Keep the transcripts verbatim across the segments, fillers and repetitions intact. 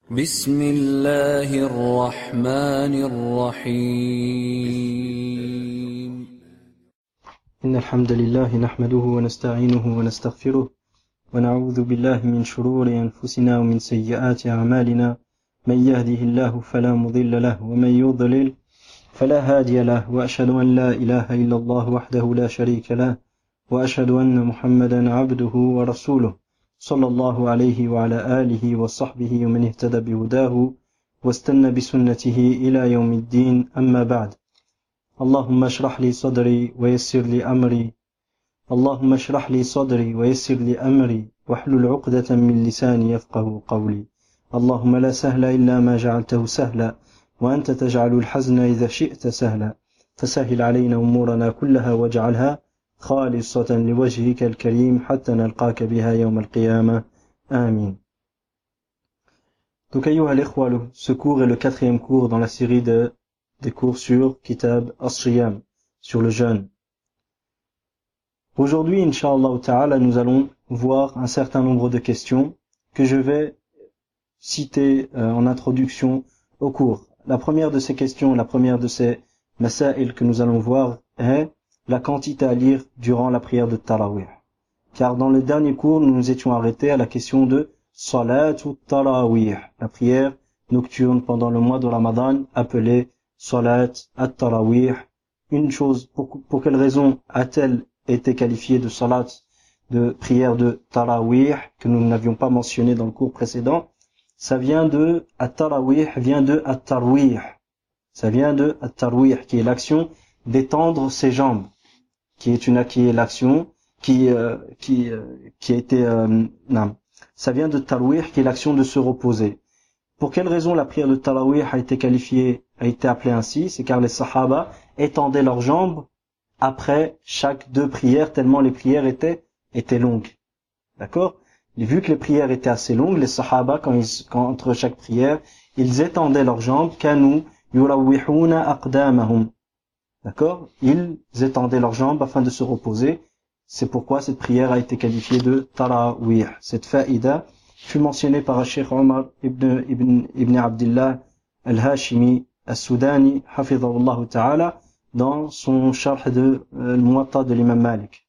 بسم الله الرحمن الرحيم إن الحمد لله نحمده ونستعينه ونستغفره ونعوذ بالله من شرور أنفسنا ومن سيئات أعمالنا من يهده الله فلا مضل له ومن يضلل فلا هادي له وأشهد أن لا إله إلا الله وحده لا شريك له وأشهد أن محمدا عبده ورسوله صلى الله عليه وعلى آله وصحبه ومن اهتدى بهداه واستنى بسنته إلى يوم الدين أما بعد اللهم اشرح لي صدري ويسر لي أمري اللهم اشرح لي صدري ويسر لي أمري واحلل عقدة من لساني يفقه قولي اللهم لا سهل إلا ما جعلته سهلا وأنت تجعل الحزن إذا شئت سهلا فسهل علينا أمورنا كلها واجعلها خالصة لوجهك الكريم حتى نلقاك بها يوم القيامة آمين. Donc ayyuha al-ikhwa, ce cours est le quatrième cours dans la série de, des cours sur Kitab As-Siyam, sur le jeûne. Aujourd'hui, Inch'Allah Ta'ala, nous allons voir un certain nombre de questions que je vais citer euh, en introduction au cours. La première de ces questions, la première de ces masail que nous allons voir est la quantité à lire durant la prière de Tarawih. Car dans le dernier cours, nous nous étions arrêtés à la question de Salat ou Tarawih, la prière nocturne pendant le mois de Ramadan, appelée Salat at-Tarawih. Une chose, pour, pour quelle raison a-t-elle été qualifiée de Salat, de prière de Tarawih, que nous n'avions pas mentionné dans le cours précédent? Ça vient de, at-Tarawih vient de at-Tarwih. Ça vient de at-Tarwih, qui est l'action d'étendre ses jambes, qui est une, qui est l'action, qui, euh, qui, euh, qui a été, euh, non. Ça vient de Tarwih, qui est l'action de se reposer. Pour quelle raison la prière de Tarawih a été qualifiée, a été appelée ainsi? C'est car les Sahaba étendaient leurs jambes après chaque deux prières, tellement les prières étaient, étaient longues. D'accord? Et vu que les prières étaient assez longues, les Sahaba, quand ils, quand, entre chaque prière, ils étendaient leurs jambes, kanu yurawihuna aqdamahum. D'accord? Ils étendaient leurs jambes afin de se reposer. C'est pourquoi cette prière a été qualifiée de Tarawih. Cette faïda fut mentionnée par Cheikh Omar ibn, ibn, ibn Abdullah al-Hashimi al-Soudani, hafidhahullah ta'ala, dans son sharh de euh, Muwatta de l'imam Malik.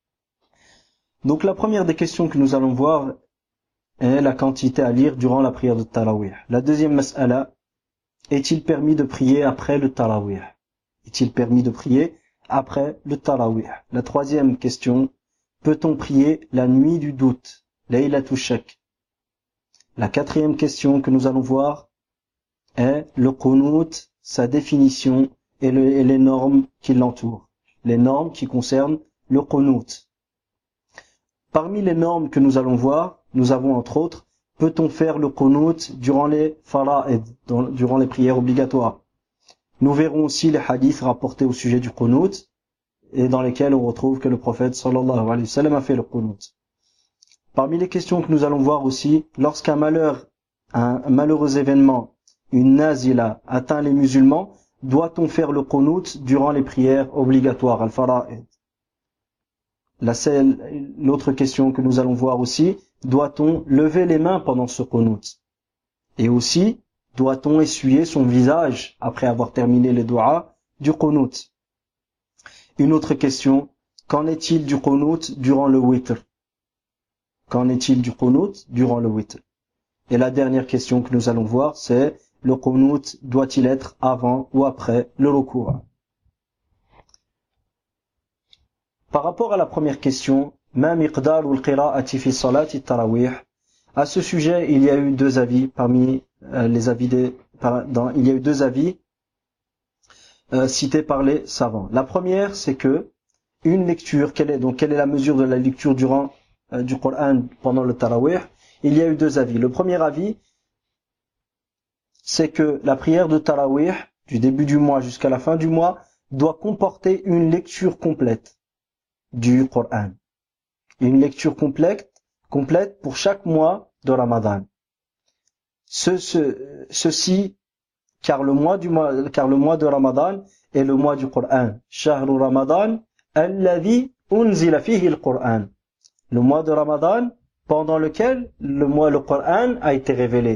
Donc la première des questions que nous allons voir est la quantité à lire durant la prière de Tarawih. La deuxième mas'ala, est-il permis de prier après le Tarawih? Est-il permis de prier après le Tarawih? La troisième question, peut-on prier la nuit du doute, Laylatul Shak? La quatrième question que nous allons voir est le Qunut, sa définition et, le, et les normes qui l'entourent. Les normes qui concernent le Qunut. Parmi les normes que nous allons voir, nous avons entre autres, peut-on faire le Qunut durant les fara'id, durant les prières obligatoires? Nous verrons aussi les hadiths rapportés au sujet du Qunut et dans lesquels on retrouve que le prophète sallallahu alayhi wa sallam a fait le Qunut. Parmi les questions que nous allons voir aussi, lorsqu'un malheur, un malheureux événement, une nazila atteint les musulmans, doit-on faire le Qunut durant les prières obligatoires, al-fara'id? L'autre question que nous allons voir aussi, doit-on lever les mains pendant ce Qunut? Et aussi, doit-on essuyer son visage après avoir terminé les doigts du Qunut? Une autre question, qu'en est-il du Qunut durant le witr? Qu'en est-il du Qunut durant le witr? Et la dernière question que nous allons voir, c'est le Qunut doit-il être avant ou après le ruku'? Par rapport à la première question, ma miqdaru al-qira'ati fi salati tarawih? À ce sujet, il y a eu deux avis parmi euh, les avis des, par, dans, il y a eu deux avis euh, cités par les savants. La première, c'est que une lecture, quelle est donc quelle est la mesure de la lecture durant euh, du Coran pendant le Tarawih? Il y a eu deux avis. Le premier avis, c'est que la prière de Tarawih, du début du mois jusqu'à la fin du mois, doit comporter une lecture complète du Coran. Une lecture complète, complète pour chaque mois de Ramadan. Ce, ce, ceci, car le mois du mois, car le mois de Ramadan est le mois du Coran. Shahru Ramadan, alladhi unzila fihi al-Qur'an. Le mois de Ramadan, pendant lequel le mois, le Coran a été révélé.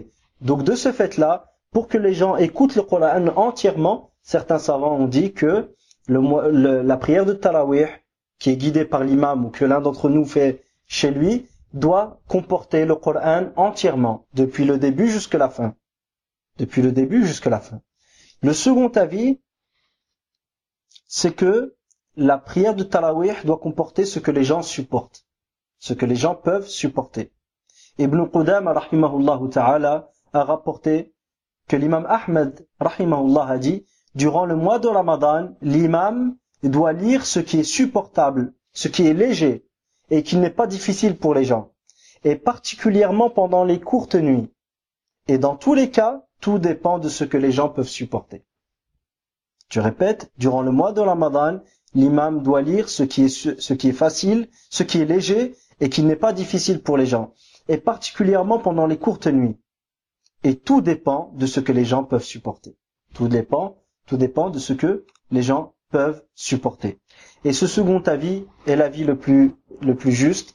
Donc de ce fait-là, pour que les gens écoutent le Coran entièrement, certains savants ont dit que le, le, la prière de Tarawih, qui est guidée par l'imam ou que l'un d'entre nous fait chez lui, doit comporter le Coran entièrement, depuis le début jusqu'à la fin. Depuis le début jusqu'à la fin. Le second avis, c'est que la prière de Tarawih doit comporter ce que les gens supportent, ce que les gens peuvent supporter. Ibn Qudama rahimahullah ta'ala a rapporté que l'imam Ahmed rahimahullah a dit, durant le mois de Ramadan, l'imam doit lire ce qui est supportable, ce qui est léger et qui n'est pas difficile pour les gens, et particulièrement pendant les courtes nuits. Et dans tous les cas, tout dépend de ce que les gens peuvent supporter. Je répète, durant le mois de Ramadan, l'imam doit lire ce qui est, ce qui est facile, ce qui est léger et qui n'est pas difficile pour les gens, et particulièrement pendant les courtes nuits. Et tout dépend de ce que les gens peuvent supporter. Tout dépend, tout dépend de ce que les gens peuvent supporter. Et ce second avis est l'avis le plus, le plus juste,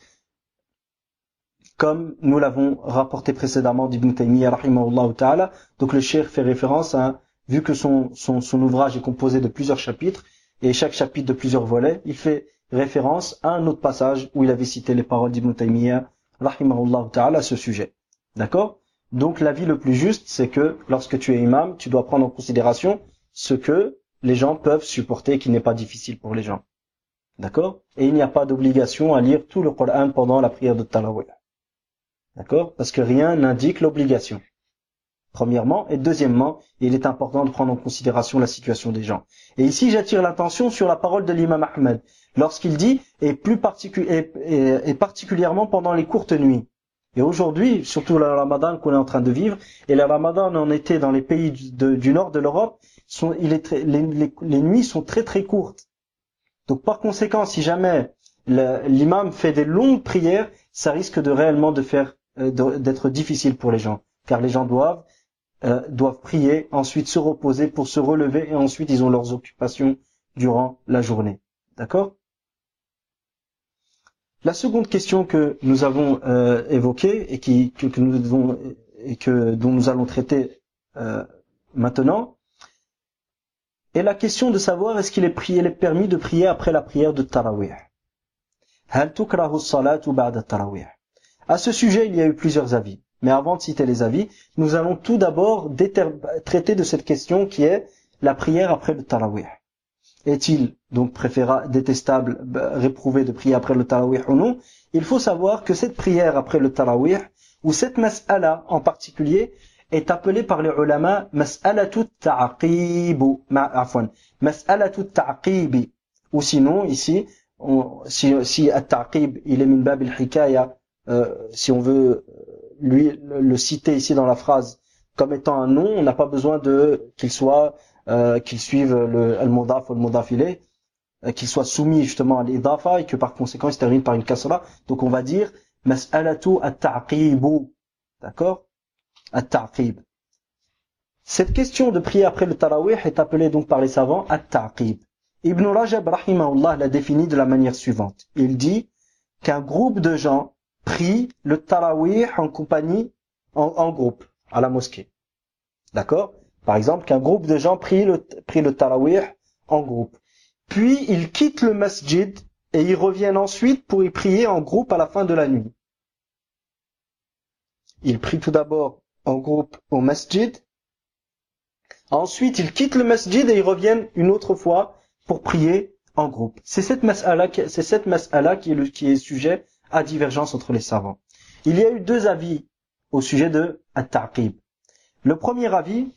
comme nous l'avons rapporté précédemment d'Ibn Taymiyyah rahimahullah ta'ala. Donc le cheikh fait référence à, vu que son, son, son ouvrage est composé de plusieurs chapitres, et chaque chapitre de plusieurs volets, il fait référence à un autre passage où il avait cité les paroles d'Ibn Taymiyyah rahimahullah ta'ala à ce sujet. D'accord? Donc l'avis le plus juste, c'est que lorsque tu es imam, tu dois prendre en considération ce que les gens peuvent supporter, qui n'est pas difficile pour les gens. D'accord? Et il n'y a pas d'obligation à lire tout le Coran pendant la prière de Tarawih. D'accord? Parce que rien n'indique l'obligation. Premièrement. Et deuxièmement, il est important de prendre en considération la situation des gens. Et ici, j'attire l'attention sur la parole de l'imam Ahmed, lorsqu'il dit, et, plus particu et, et, et particulièrement pendant les courtes nuits. Et aujourd'hui, surtout le Ramadan qu'on est en train de vivre, et le Ramadan en été dans les pays du, de, du nord de l'Europe, sont, il est très, les, les, les nuits sont très très courtes. Donc par conséquent, si jamais l'imam fait des longues prières, ça risque de réellement de faire euh, d'être difficile pour les gens, car les gens doivent euh, doivent prier, ensuite se reposer pour se relever, et ensuite ils ont leurs occupations durant la journée. D'accord? La seconde question que nous avons euh, évoquée et qui que, que nous devons et que dont nous allons traiter euh, maintenant est la question de savoir est-ce qu'il est prié, il est permis de prier après la prière de Tarawih. Hal tukrahu as-salatu ba'da Tarawih. À ce sujet, il y a eu plusieurs avis. Mais avant de citer les avis, nous allons tout d'abord traiter de cette question qui est la prière après le Tarawih. Est-il donc préférable, détestable, réprouvé de prier après le Tarawih ou non? Il faut savoir que cette prière après le Tarawih, ou cette mas'ala en particulier, est appelée par les ulama mas'alatu ta'aqib, afwan, mas'alatu ta'aqib, ou sinon ici, on, si, si at-ta'aqib il est min bab al-hikaya, euh, si on veut lui le, le citer ici dans la phrase comme étant un nom, on n'a pas besoin de qu'il soit Euh, qu'il suive le al-mudaf ou le mudaf ilayh, euh, qu'il soit soumis justement à l'idafa et que par conséquent il se termine par une kasra. Donc on va dire mas'alatu at-ta'qibu. D'accord? At-ta'qib. Cette question de prier après le tarawih est appelée donc par les savants at-ta'qib. Ibn Rajab rahimahullah l'a défini de la manière suivante. Il dit qu'un groupe de gens prie le tarawih en compagnie, en, en groupe, à la mosquée. D'accord? Par exemple, qu'un groupe de gens prie le, prie le tarawih en groupe. Puis, ils quittent le masjid et ils reviennent ensuite pour y prier en groupe à la fin de la nuit. Ils prient tout d'abord en groupe au masjid. Ensuite, ils quittent le masjid et ils reviennent une autre fois pour prier en groupe. C'est cette mas'ala, c'est cette mas'ala qui est, le, qui est sujet à divergence entre les savants. Il y a eu deux avis au sujet de at-ta'qib. Le premier avis,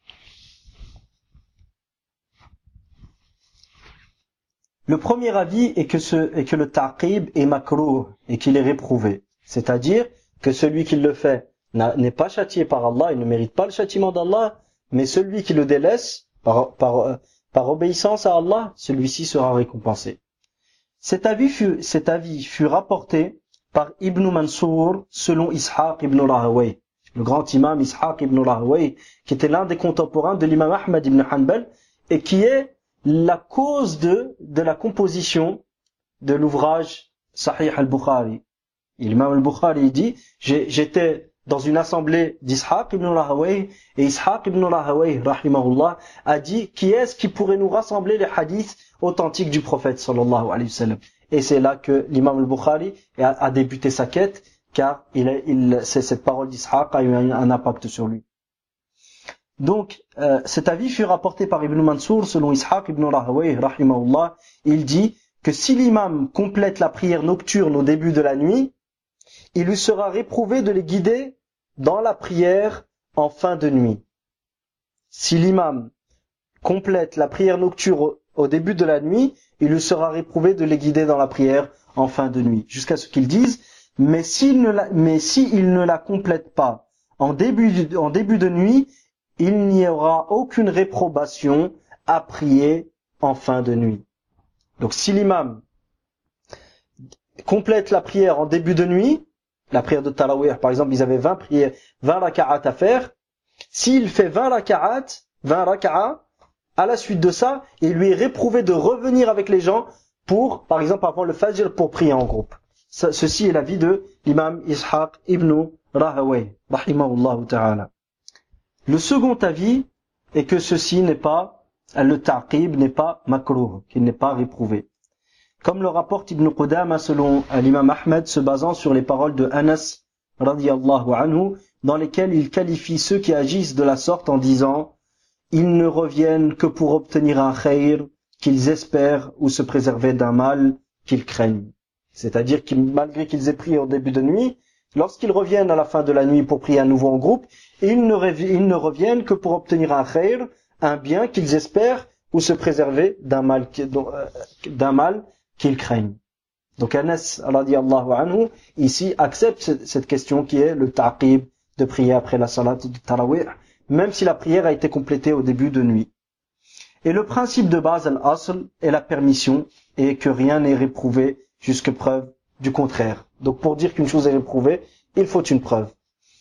Le premier avis est que, ce, est que le ta'qib est makrouh et qu'il est réprouvé. C'est-à-dire que celui qui le fait n'est pas châtié par Allah, il ne mérite pas le châtiment d'Allah, mais celui qui le délaisse par, par, par obéissance à Allah, celui-ci sera récompensé. Cet avis fut, cet avis fut rapporté par Ibn Mansour selon Ishaq ibn Rahawayh, le grand imam Ishaq ibn Rahawayh, qui était l'un des contemporains de l'imam Ahmad ibn Hanbal et qui est la cause de, de la composition de l'ouvrage Sahih al-Bukhari. L'imam al-Bukhari dit, j'étais dans une assemblée d'Ishaq ibn Rahawayh, et Ishaq ibn Rahawayh, rahimahullah, a dit, qui est-ce qui pourrait nous rassembler les hadiths authentiques du prophète, sallallahu alayhi wa sallam. Et c'est là que l'imam al-Bukhari a, a débuté sa quête, car il a, il, c'est, cette parole d'Ishaq a eu un, un impact sur lui. Donc, euh, cet avis fut rapporté par Ibn Mansour, selon Ishaq ibn Rahawayh, rahimahullah. Il dit que si l'imam complète la prière nocturne au début de la nuit, il lui sera réprouvé de les guider dans la prière en fin de nuit. Si l'imam complète la prière nocturne au début de la nuit, il lui sera réprouvé de les guider dans la prière en fin de nuit. Jusqu'à ce qu'ils disent, mais s'il ne la, mais s'il ne la complète pas en début, en début de nuit, il n'y aura aucune réprobation à prier en fin de nuit. Donc si l'imam complète la prière en début de nuit, la prière de Tarawih, par exemple, ils avaient vingt prières, vingt raka'at à faire. S'il fait vingt raka'at, vingt raka'at, à la suite de ça, il lui est réprouvé de revenir avec les gens pour, par exemple, avant le Fajr, pour prier en groupe. Ce, ceci est l'avis de l'imam Ishaq ibn Rahawayh, rahimahullah ta'ala. Le second avis est que ceci n'est pas, le ta'qib n'est pas makruh, qu'il n'est pas réprouvé. Comme le rapporte Ibn Qudama selon l'imam Ahmed, se basant sur les paroles de Anas radiyallahu anhu, dans lesquelles il qualifie ceux qui agissent de la sorte en disant « Ils ne reviennent que pour obtenir un khayr qu'ils espèrent ou se préserver d'un mal qu'ils craignent. » C'est-à-dire que malgré qu'ils aient prié au début de nuit, lorsqu'ils reviennent à la fin de la nuit pour prier à nouveau en groupe, ils ne, rev- ils ne reviennent que pour obtenir un khayr, un bien qu'ils espèrent ou se préserver d'un mal, d'un mal qu'ils craignent. Donc Anas radiyallahu anhu ici accepte cette question qui est le ta'qib, de prier après la salat de Tarawih, même si la prière a été complétée au début de nuit. Et le principe de base, al-asl, est la permission et que rien n'est réprouvé jusque preuve du contraire. Donc pour dire qu'une chose est réprouvée, il faut une preuve.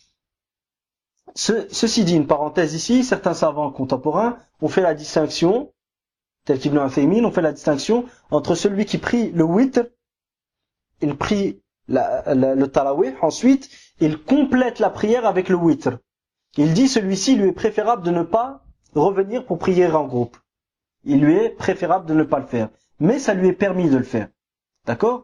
Ce, ceci dit, une parenthèse ici, certains savants contemporains ont fait la distinction, tel qu'Ibn Uthaymin, ont fait la distinction entre celui qui prie le witr, il prie la, la, le tarawih, ensuite il complète la prière avec le witr. Il dit celui-ci lui est préférable de ne pas revenir pour prier en groupe. Il lui est préférable de ne pas le faire. Mais ça lui est permis de le faire. D'accord ?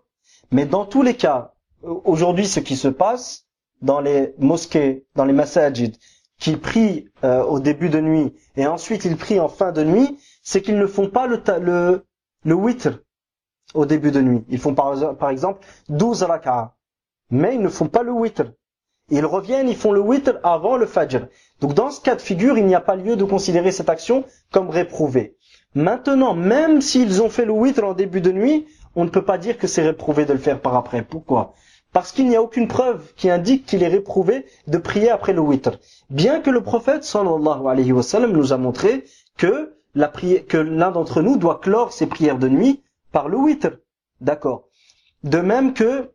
Mais dans tous les cas, aujourd'hui ce qui se passe dans les mosquées, dans les masajid, qui prient euh, au début de nuit et ensuite ils prient en fin de nuit, c'est qu'ils ne font pas le, le, le witr au début de nuit. Ils font par, par exemple douze rak'ah, mais ils ne font pas le witr. Ils reviennent, ils font le witr avant le fajr. Donc dans ce cas de figure, il n'y a pas lieu de considérer cette action comme réprouvée. Maintenant, même s'ils ont fait le witr en début de nuit, on ne peut pas dire que c'est réprouvé de le faire par après. Pourquoi ? Parce qu'il n'y a aucune preuve qui indique qu'il est réprouvé de prier après le witr. Bien que le prophète sallallahu alayhi wa sallam nous a montré que la prière, que l'un d'entre nous doit clore ses prières de nuit par le witr. D'accord. De même que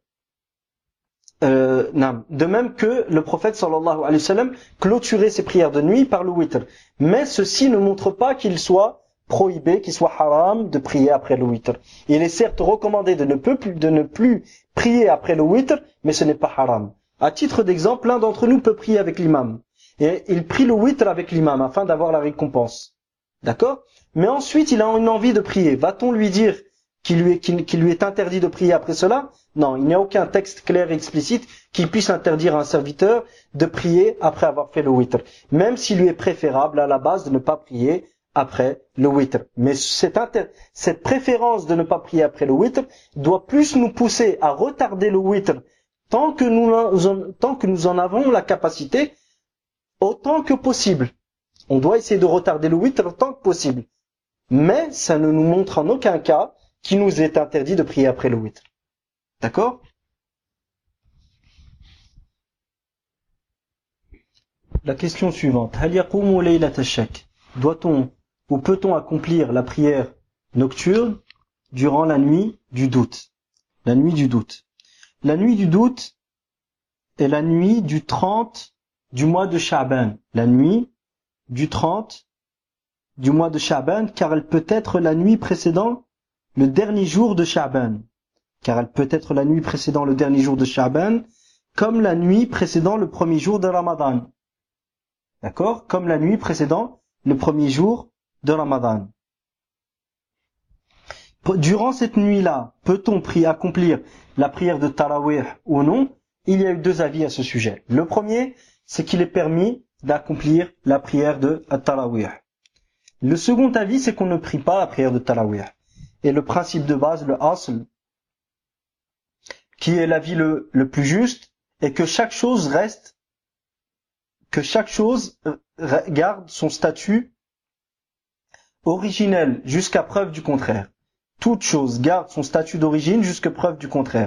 Euh, non. De même que le prophète sallallahu alayhi wa sallam clôturait ses prières de nuit par le witr. Mais ceci ne montre pas qu'il soit prohibé, qu'il soit haram de prier après le witr. Il est certes recommandé de ne, plus, de ne plus prier après le witr, mais ce n'est pas haram. À titre d'exemple, l'un d'entre nous peut prier avec l'imam. Et il prie le witr avec l'imam afin d'avoir la récompense. D'accord ? Mais ensuite, il a une envie de prier. Va-t-on lui dire qu'il lui, est, qu'il, qu'il lui est interdit de prier après cela ? Non, il n'y a aucun texte clair et explicite qui puisse interdire à un serviteur de prier après avoir fait le witr. Même s'il lui est préférable à la base de ne pas prier après le witr. Mais cette, inter- cette préférence de ne pas prier après le witr doit plus nous pousser à retarder le witr tant que nous en, tant que nous en avons la capacité, autant que possible. On doit essayer de retarder le witr autant que possible. Mais ça ne nous montre en aucun cas qu'il nous est interdit de prier après le witr. D'accord ? La question suivante. Hal yaqumu laylat ash-shak? Doit-on ou peut-on accomplir la prière nocturne durant la nuit du doute? La nuit du doute. La nuit du doute est la nuit du trente du mois de Sha'ban. La nuit du trente du mois de Sha'ban, car elle peut être la nuit précédant le dernier jour de Sha'ban. Car elle peut être la nuit précédant le dernier jour de Sha'ban, comme la nuit précédant le premier jour de Ramadan. D'accord? Comme la nuit précédant le premier jour de Ramadan. Durant cette nuit-là, peut-on prier, accomplir la prière de Tarawih ou non? Il y a eu deux avis à ce sujet. Le premier, c'est qu'il est permis d'accomplir la prière de Tarawih. Le second avis, c'est qu'on ne prie pas la prière de Tarawih. Et le principe de base, le asl, qui est l'avis le, le plus juste, est que chaque chose reste, que chaque chose garde son statut originel jusqu'à preuve du contraire. Toute chose garde son statut d'origine jusqu'à preuve du contraire.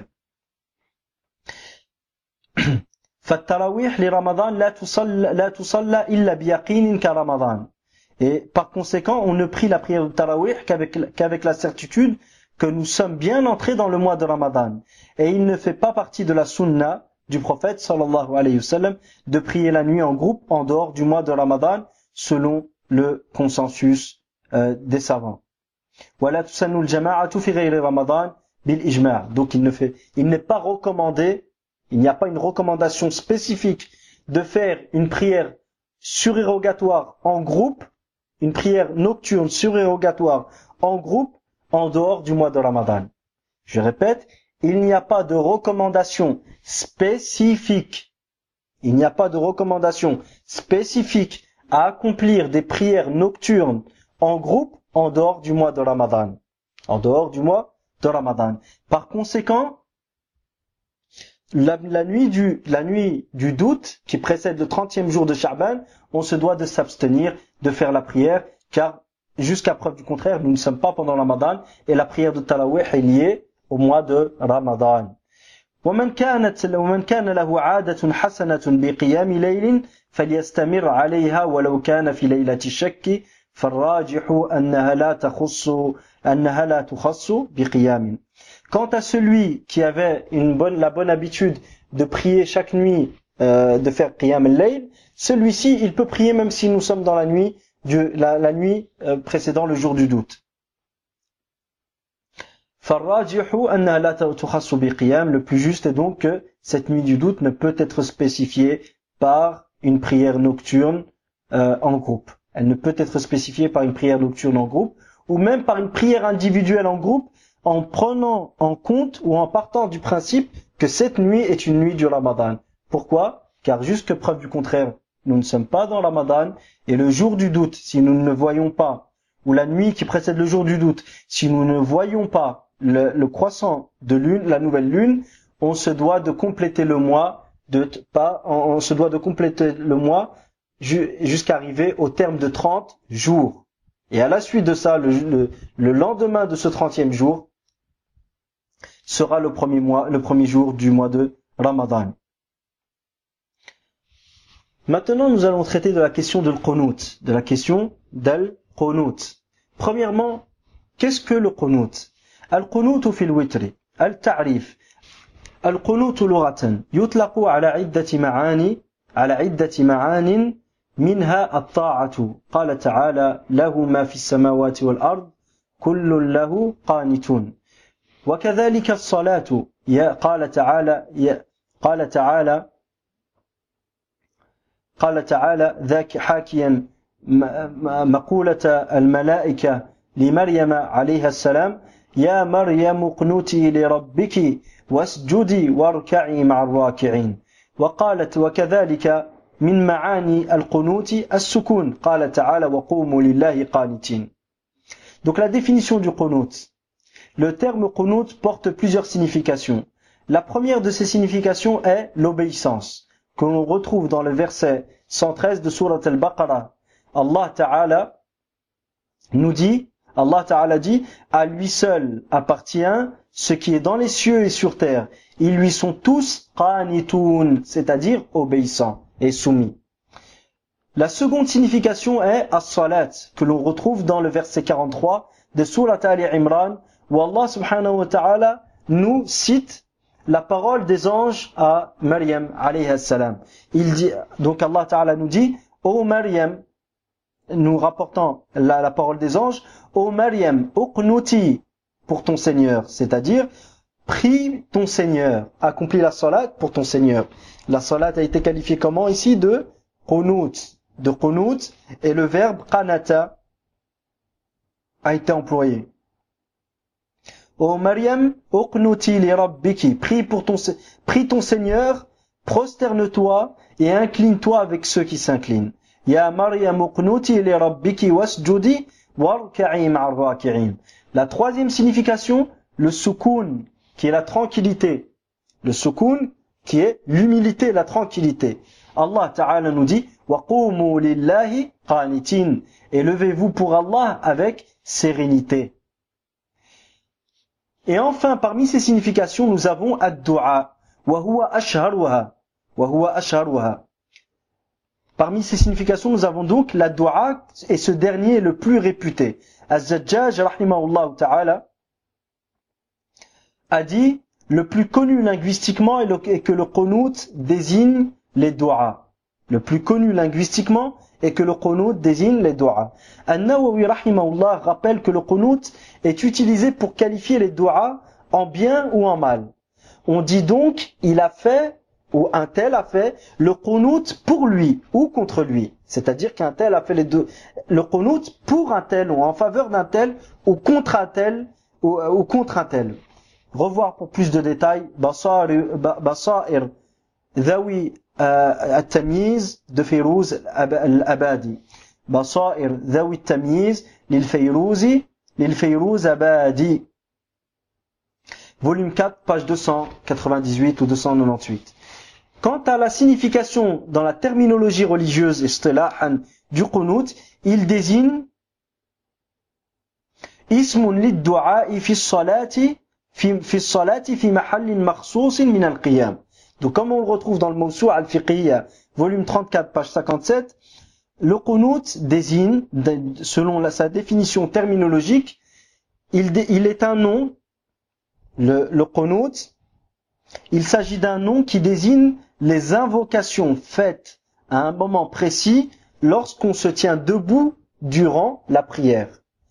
فالتراويح لرمضان لا تصلى لا تصلى إلا بيقين كرمضان. Et par conséquent, on ne prie la prière de Tarawih qu'avec, qu'avec la certitude que nous sommes bien entrés dans le mois de Ramadan. Et il ne fait pas partie de la sunna du prophète sallallahu alayhi wa sallam de prier la nuit en groupe en dehors du mois de Ramadan selon le consensus euh, des savants. ولا تسن الجماعة في غير رمضان بالإجماع. Donc il ne fait, il n'est pas recommandé, il n'y a pas une recommandation spécifique de faire une prière surérogatoire en groupe, une prière nocturne surérogatoire en groupe en dehors du mois de Ramadan. Je répète, il n'y a pas de recommandation spécifique, il n'y a pas de recommandation spécifique à accomplir des prières nocturnes en groupe en dehors du mois de Ramadan. En dehors du mois de Ramadan. Par conséquent, la, la, nuit du, la nuit du doute qui précède le trentième jour de Sha'ban, on se doit de s'abstenir de faire la prière, car jusqu'à preuve du contraire, nous ne sommes pas pendant Ramadan et la prière de Tarawih est liée au mois de Ramadan. ومن كانت ومن كان له عادة حسنة بقيام ليل فليستمر عليها ولو كان في ليلة الشك فالراجح أنها لا تخص أنها لا تخص بقيام. Quant à celui qui avait une bonne, la bonne habitude de prier chaque nuit, euh, de faire qiyam al-layl, celui-ci, il peut prier même si nous sommes dans la nuit, du, la, la nuit euh, précédant le jour du doute. فالراجح أنها لا تخص بقيام. Le plus juste est donc que cette nuit du doute ne peut être spécifiée par une prière nocturne euh, en groupe. Elle ne peut être spécifiée par une prière nocturne en groupe, ou même par une prière individuelle en groupe, en prenant en compte ou en partant du principe que cette nuit est une nuit du Ramadan. Pourquoi? Car jusque preuve du contraire, nous ne sommes pas dans Ramadan, et le jour du doute, si nous ne voyons pas, ou la nuit qui précède le jour du doute, si nous ne voyons pas le, le croissant de lune, la nouvelle lune, on se doit de compléter le mois, de pas, on, on se doit de compléter le mois jusqu'à arriver au terme de trente jours. Et à la suite de ça, le, le, le lendemain de ce trentième jour sera le premier mois, le premier jour du mois de Ramadan. Maintenant, nous allons traiter de la question de l'qunut, de la question d'al-qunut. Premièrement, qu'est-ce que le qunut? Al-qunut fi al-witri, al-ta'rif. Al-qunut lughatan yutlaqu ala iddati ma'ani, ala iddati ma'anin منها الطاعة. قال تعالى له ما في السماوات والأرض كل له قانتون. وكذلك الصلاة قال تعالى قال تعالى قال تعالى ذاك حاكيا مقولة الملائكة لمريم عليها السلام يا مريم اقنتي لربك واسجدي واركعي مع الراكعين. وقالت وكذلك من معاني القنوت السكون قال تعالى وقوموا لله قانتين. Donc la définition du qunut. Le terme qunut porte plusieurs significations. La première de ces significations est l'obéissance, que l'on retrouve dans le verset cent treize de Surat al-Baqarah. Allah Ta'ala nous dit, Allah Ta'ala dit, à lui seul appartient ce qui est dans les cieux et sur terre. Ils lui sont tous qanitun, c'est-à-dire obéissants et soumis. La seconde signification est as-salat, que l'on retrouve dans le verset quarante-trois de Surat Ali Imran, où Allah subhanahu wa ta'ala nous cite la parole des anges à Maryam alayhi salam. Il dit, donc Allah ta'ala nous dit, ô Maryam, nous rapportant la, la parole des anges, ô Maryam, uqnuti pour ton Seigneur, c'est-à-dire prie ton Seigneur, accomplis la salat pour ton Seigneur. La salat a été qualifiée comment ici? De qunut, de qunut, et le verbe qanata a été employé. Ô Maryam, uqnuti li rabbiki, prie pour ton, prie ton Seigneur, prosterne-toi et incline-toi avec ceux qui s'inclinent. Ya Maryam uqnuti li rabbiki wasjudi warka'i ma'ar raki'in. La troisième signification, le soukoun, qui est la tranquillité. Le soukoun, qui est l'humilité, la tranquillité. Allah Ta'ala nous dit wa qumu lillahi qanitin, et levez-vous pour Allah avec sérénité. Et enfin, parmi ces significations, nous avons ad-du'a, wa huwa ashharuha, wa huwa ashharuha. Parmi ces significations, nous avons donc la du'a, et ce dernier est le plus réputé. Az-Zajjaj, rahimahullah ta'ala, a dit, le plus connu linguistiquement est que le qunut désigne les du'a. Le plus connu linguistiquement est que le qunut désigne les du'a. An-Nawawi rahimahullah rappelle que le qunut est utilisé pour qualifier les du'a en bien ou en mal. On dit donc, il a fait, ou un tel a fait, le qunut pour lui ou contre lui. C'est-à-dire qu'un tel a fait les deux, le qunut pour un tel ou en faveur d'un tel ou contre un tel ou, ou contre un tel. Revoir pour plus de détails Basair Dhawi At-Tamyiz de Fayrouz Al-Abadi. Basair Dhawi At-Tamyiz Lil Fayrouzi Lil Fayrouz Abadi. Volume quatre, page deux cent quatre-vingt-dix-huit ou deux cent quatre-vingt-dix-huit. Quant à la signification dans la terminologie religieuse istilahan du qunut, il désigne ismun lid-du'a fi as-salati fi fi as-salati fi mahallin makhsus min al-qiyam. Donc comme on le retrouve dans le Mawsu' al-Fiqhiyya, volume trente-quatre, page cinquante-sept, le qunut désigne, selon la, sa définition terminologique, il, dé, il est un nom, le, le qunut, il s'agit d'un nom qui désigne les invocations faites à un moment précis lorsqu'on se tient debout durant la prière.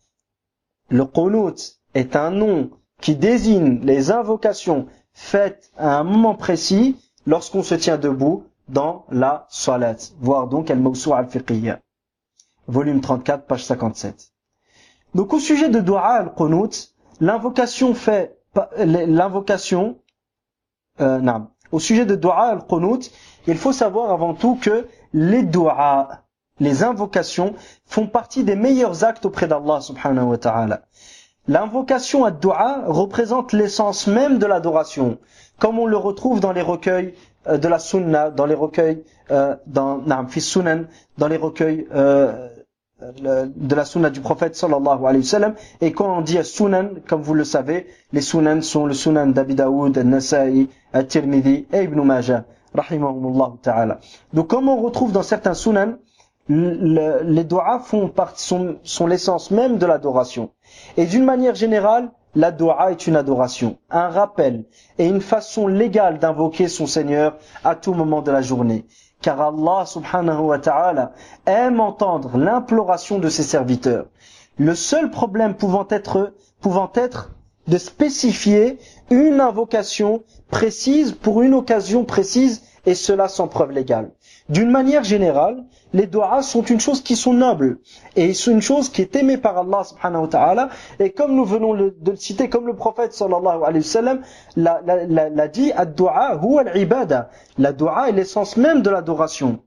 Le qunut est un nom qui désigne les invocations faites à un moment précis lorsqu'on se tient debout dans la salat. Voir donc al-Mawsu' al-Fiqhiyya, volume trente-quatre, page cinquante-sept. Donc au sujet de du'a al-qunut, l'invocation fait, l'invocation, euh, non. Au sujet de du'a al-qunut, il faut savoir avant tout que les du'a, les invocations, font partie des meilleurs actes auprès d'Allah subhanahu wa ta'ala. L'invocation à du'a représente l'essence même de l'adoration, comme on le retrouve dans les recueils euh, de la sunna, dans les recueils euh, dans naam fi sunan, dans les recueils euh, de la sunna du prophète sallallahu alayhi wa sallam. Et quand on dit sunan, comme vous le savez, les sunan sont le sunan d'Abi Daoud, al-Nasa'i, al-Tirmidhi et Ibn Majah, rahimahumullah ta'ala. Donc comme on retrouve dans certains sunan, le, les du'a font partie, sont, sont l'essence même de l'adoration. Et d'une manière générale, la du'a est une adoration, un rappel et une façon légale d'invoquer son Seigneur à tout moment de la journée. Car Allah subhanahu wa ta'ala aime entendre l'imploration de ses serviteurs. Le seul problème pouvant être, pouvant être de spécifier une invocation précise pour une occasion précise, et cela sans preuve légale. D'une manière générale, les du'as sont une chose qui sont nobles et sont une chose qui est aimée par Allah subhanahu wa ta'ala, et comme nous venons de le citer, comme le prophète sallallahu alayhi wa sallam l'a, l'a, l'a, l'a dit, ad-du'a huwa al-ibada, la du'a est l'essence même de l'adoration.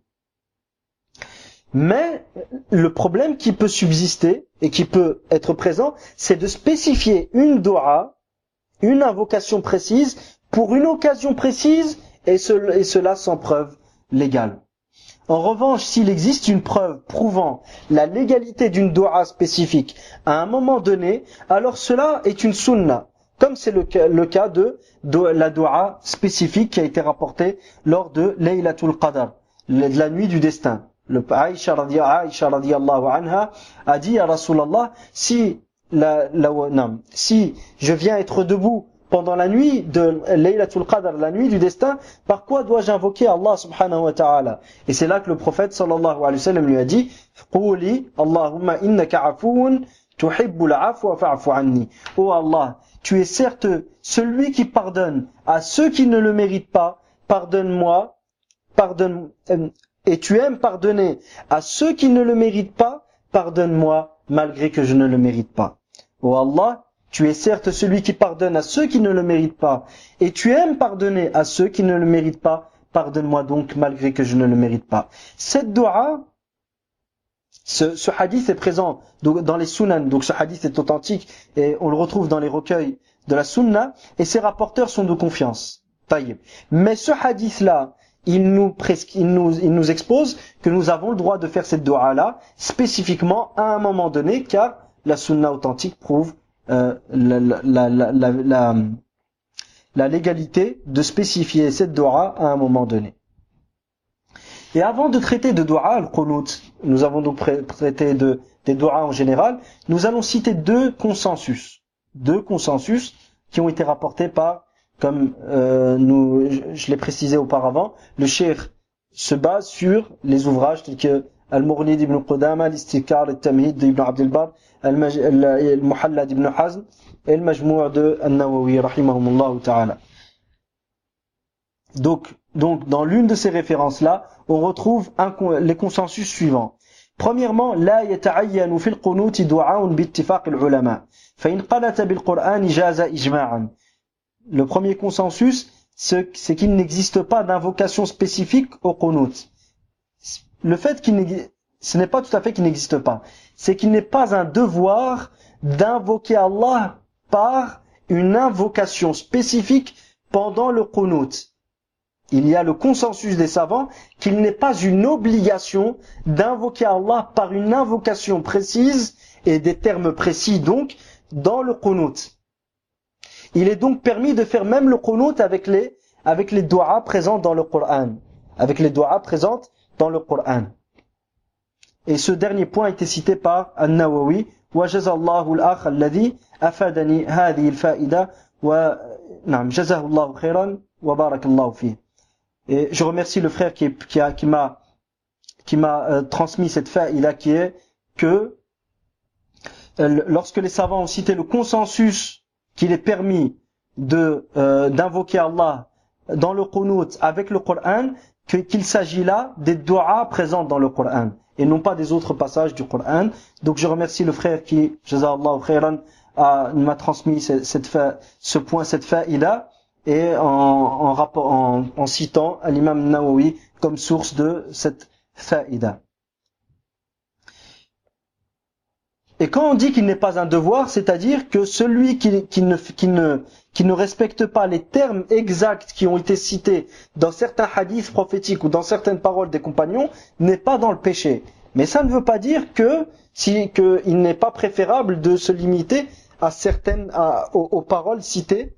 Mais le problème qui peut subsister et qui peut être présent, c'est de spécifier une du'a, une invocation précise pour une occasion précise, et, ce, et cela sans preuve légale. En revanche, s'il existe une preuve prouvant la légalité d'une du'a spécifique à un moment donné, alors cela est une sunna, comme c'est le, le cas de, de la du'a spécifique qui a été rapportée lors de Laylatul Qadr, de la nuit du destin. Le Aïcha radiyallahu anha a dit à Rasulallah, si, la, la, non, si je viens être debout pendant la nuit de Laylatul Qadr, la nuit du destin, par quoi dois-je invoquer Allah subhanahu wa ta'ala? Et c'est là que le prophète sallallahu alayhi wa sallam lui a dit, Quli Allahumma innaka afoun tuhibbul afwa fa'fu anni. Oh Allah, tu es certes celui qui pardonne à ceux qui ne le méritent pas, pardonne-moi, pardonne, et tu aimes pardonner à ceux qui ne le méritent pas, pardonne-moi malgré que je ne le mérite pas. Oh Allah, tu es certes celui qui pardonne à ceux qui ne le méritent pas, et tu aimes pardonner à ceux qui ne le méritent pas, pardonne-moi donc malgré que je ne le mérite pas. Cette dua, ce, ce hadith est présent dans les sunan, donc ce hadith est authentique et on le retrouve dans les recueils de la sunna, et ses rapporteurs sont de confiance. Taïb. Mais ce hadith-là, il nous, prescrit, il, nous, il nous expose que nous avons le droit de faire cette dua-là, spécifiquement à un moment donné, car la sunna authentique prouve euh, la, la, la, la, la, la, la légalité de spécifier cette dua à un moment donné. Et avant de traiter de dua al-qunut, nous avons donc traité de, des dua en général, nous allons citer deux consensus. Deux consensus qui ont été rapportés par, comme euh, nous, je, je l'ai précisé auparavant, le cheikh se base sur les ouvrages tels que Al-Mughni d'Ibn Qudama, Al-Istikar, Al-Tamhid d'Ibn Abd al-Barr, Al-Muhalla d'Ibn Hazm et le Majmou' de An-Nawawi, rahimahumullah ta'ala. Donc, donc, dans l'une de ces références-là, on retrouve un, les consensus suivants. Premièrement, la yata'ayyanu fil qunuti du'a'un bi'ittifaq al-ulama. Fa in qanata bil Qur'an jaza ijma'an. Le premier consensus, c'est qu'il n'existe pas d'invocation spécifique au qunut. Le fait qu'il n'existe, ce n'est pas tout à fait qu'il n'existe pas. C'est qu'il n'est pas un devoir d'invoquer Allah par une invocation spécifique pendant le qunut. Il y a le consensus des savants qu'il n'est pas une obligation d'invoquer Allah par une invocation précise et des termes précis donc dans le qunut. Il est donc permis de faire même le qunut avec les avec les du'as présentes dans le Coran, avec les du'as présentes dans le Coran. Et ce dernier point a été cité par An-Nawawi wa jazallahu al-akh alladhi afadani hadhihi al-fa'ida wa na'am jazahullahu khairan wa barakallahu fihi. Et je remercie le frère qui, qui a, qui m'a, qui m'a euh, transmis cette fa'ila qui est que euh, lorsque les savants ont cité le consensus qu'il est permis de euh, d'invoquer Allah dans le qunut avec le Coran, que, qu'il s'agit là des du'as présentes dans le Coran et non pas des autres passages du Coran. Donc je remercie le frère qui, jazallahu khairan, a, m'a transmis cette, cette fa, ce point, cette fa'ila. Et en, en, rapport, en, en citant l'imam Nawawi comme source de cette fa'ida. Et quand on dit qu'il n'est pas un devoir, c'est-à-dire que celui qui, qui, ne, qui, ne, qui ne respecte pas les termes exacts qui ont été cités dans certains hadiths prophétiques ou dans certaines paroles des compagnons n'est pas dans le péché. Mais ça ne veut pas dire que si, que il n'est pas préférable de se limiter à certaines, à, aux, aux paroles citées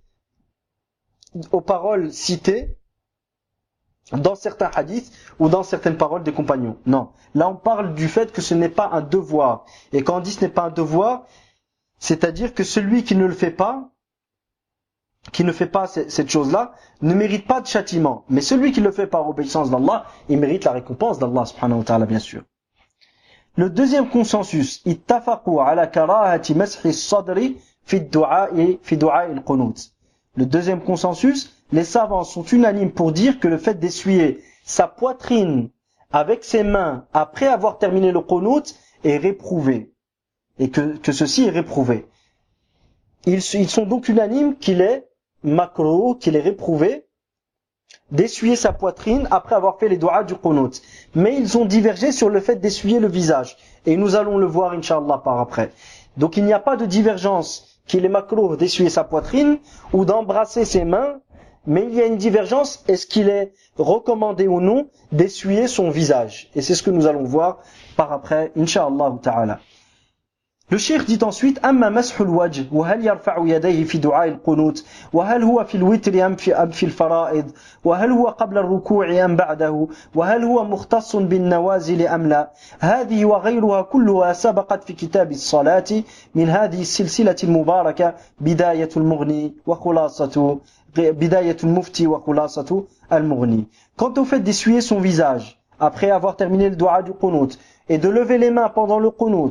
aux paroles citées dans certains hadiths ou dans certaines paroles des compagnons. Non. Là, on parle du fait que ce n'est pas un devoir. Et quand on dit ce n'est pas un devoir, c'est-à-dire que celui qui ne le fait pas, qui ne fait pas cette chose-là, ne mérite pas de châtiment. Mais celui qui le fait par obéissance d'Allah, il mérite la récompense d'Allah subhanahu wa ta'ala, bien sûr. Le deuxième consensus, ittafaqu ala karahati mashi as-sadri fi ad-du'a fi du'a al-qunut. Le deuxième consensus, les savants sont unanimes pour dire que le fait d'essuyer sa poitrine avec ses mains après avoir terminé le qunut est réprouvé. Et que, que ceci est réprouvé. Ils, ils sont donc unanimes qu'il est makruh, qu'il est réprouvé d'essuyer sa poitrine après avoir fait les du'as du qunut. Mais ils ont divergé sur le fait d'essuyer le visage. Et nous allons le voir, Inch'Allah, par après. Donc il n'y a pas de divergence qu'il est makruh d'essuyer sa poitrine ou d'embrasser ses mains, mais il y a une divergence, est-ce qu'il est recommandé ou non d'essuyer son visage? Et c'est ce que nous allons voir par après, Inch'Allah ta'ala. Le cheikh dit ensuite, Amma mashul wajh, wa hal yarfa'u yadayhi fi du'a al-qunut, wa hal huwa fi al-witr am fi am fi al-fara'id, wa hal huwa qabla al-ruku'i am ba'dahu, wa hal huwa mukhtassun bin nawazil am la. هذه وغيرها كلها سبقت في كتاب الصلاة من هذه السلسلة المباركة بداية المغني وخلاصة بداية المفتي وخلاصة المغني. Quant au fait d'essuyer son visage après avoir terminé le du'a du qunut et de lever les mains pendant le qunut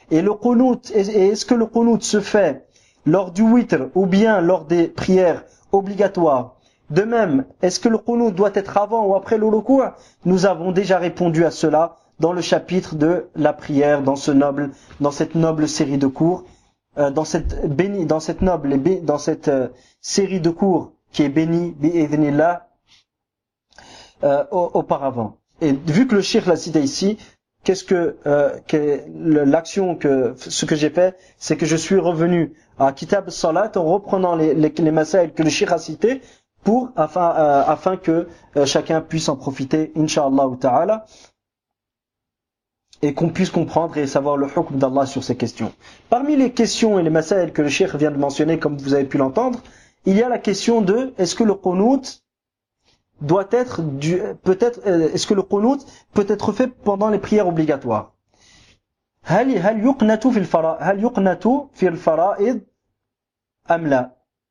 Et le qunut, et est-ce que le qunut se fait lors du witr ou bien lors des prières obligatoires? De même, est-ce que le qunut doit être avant ou après le ruku'? Nous avons déjà répondu à cela dans le chapitre de la prière, dans ce noble, dans cette noble série de cours, euh, dans cette béni, dans cette noble et bé, dans cette euh, série de cours qui est bénie bi'idhnillah euh, auparavant. Et vu que le cheikh l'a cité ici, qu'est-ce que, euh, que l'action que ce que j'ai fait, c'est que je suis revenu à Kitab Salat en reprenant les les, les masaïl que le cheikh a cités pour afin euh, afin que euh, chacun puisse en profiter, incha'Allah ta'ala, et qu'on puisse comprendre et savoir le hukm d'Allah sur ces questions. Parmi les questions et les masaïl que le cheikh vient de mentionner, comme vous avez pu l'entendre, il y a la question de est-ce que le qunut doit être du, peut-être euh, est-ce que le qunut peut être fait pendant les prières obligatoires? هل هل يقنت في الفرائض هل يقنت في الفرائض أم لا?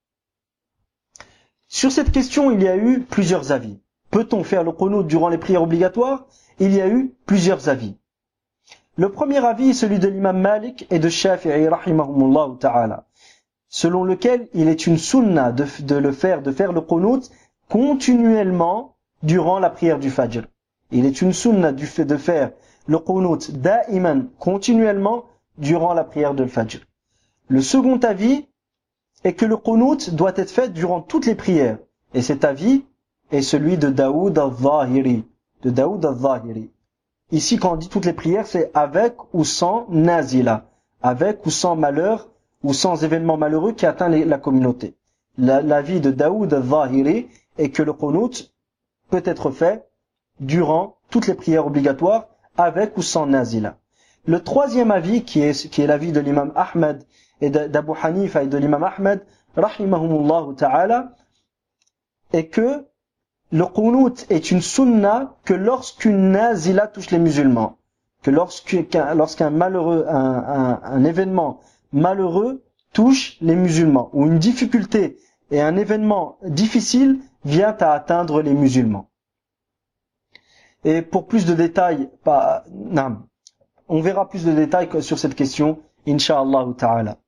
Sur cette question, il y a eu plusieurs avis. Peut-on faire le qunut durant les prières obligatoires? Il y a eu plusieurs avis. Le premier avis est celui de l'imam Malik et de Shafi'i rahimahumullah ta'ala, selon lequel il est une sunna de, de le faire, de faire le qunut continuellement durant la prière du Fajr. Il est une sunna du fait de faire le qunut da'iman, continuellement durant la prière de Fajr. Le second avis est que le qunut doit être fait durant toutes les prières. Et cet avis est celui de Daoud al-Zahiri. De Daoud al-Zahiri. Ici, quand on dit toutes les prières, c'est avec ou sans nazila. Avec ou sans malheur ou sans événement malheureux qui atteint les, la communauté. La, l'avis de Daoud al-Zahiri est que le qunut peut être fait durant toutes les prières obligatoires avec ou sans nazila. Le troisième avis, qui est, qui est l'avis de l'imam Ahmed et d'Abu Hanifa et de l'imam Ahmed, rahimahumullah ta'ala, est que le qunut est une sunna que lorsqu'une nazila touche les musulmans, que lorsqu'un, lorsqu'un malheureux, un, un, un événement malheureux touche les musulmans, ou une difficulté et un événement difficile vient à atteindre les musulmans. Et pour plus de détails, pas, non, on verra plus de détails sur cette question, incha'Allah ta'ala.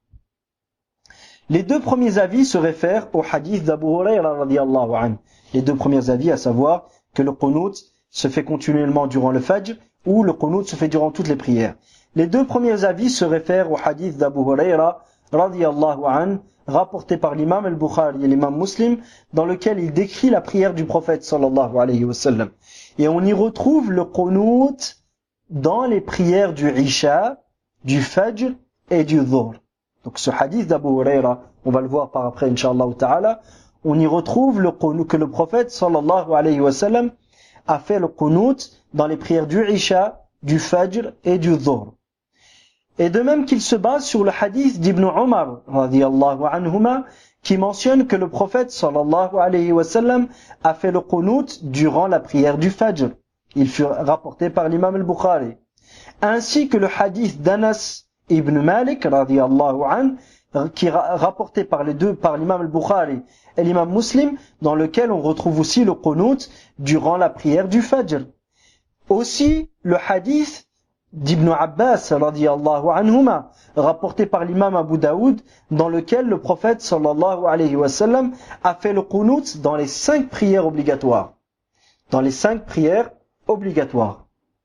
Les deux premiers avis se réfèrent au hadith d'Abu Hurayra radiyallahu anhu. Les deux premiers avis, à savoir que le qunut se fait continuellement durant le Fajr ou le qunut se fait durant toutes les prières. Les deux premiers avis se réfèrent au hadith d'Abu Hurayra radiyallahu anhu, rapporté par l'imam al-Bukhari et l'imam Muslim, dans lequel il décrit la prière du prophète sallallahu alayhi wa sallam. Et on y retrouve le qunut dans les prières du Isha, du Fajr et du Dhuhr. Donc ce hadith d'Abu Hurayra, on va le voir par après, incha'Allah ta'ala, on y retrouve le qunut, que le prophète sallallahu alayhi wa sallam a fait le qunut dans les prières du Isha, du Fajr et du Dhuhr. Et de même qu'il se base sur le hadith d'Ibn Umar radiyallahu anhuma, qui mentionne que le prophète sallallahu alayhi wa sallam a fait le qunut durant la prière du Fajr. Il fut rapporté par l'imam al-Bukhari. Ainsi que le hadith d'Anas ibn Malik radiyallahu anhu, qui est rapporté par les deux, par l'imam al-Bukhari et l'imam Muslim, dans lequel on retrouve aussi le qunut durant la prière du Fajr. Aussi le hadith d'Ibn Abbas radiyallahu anhuma, rapporté par l'imam Abu Daoud, dans lequel le prophète sallallahu alayhi wa sallam a fait le qunut dans les cinq prières obligatoires. Dans les cinq prières obligatoires.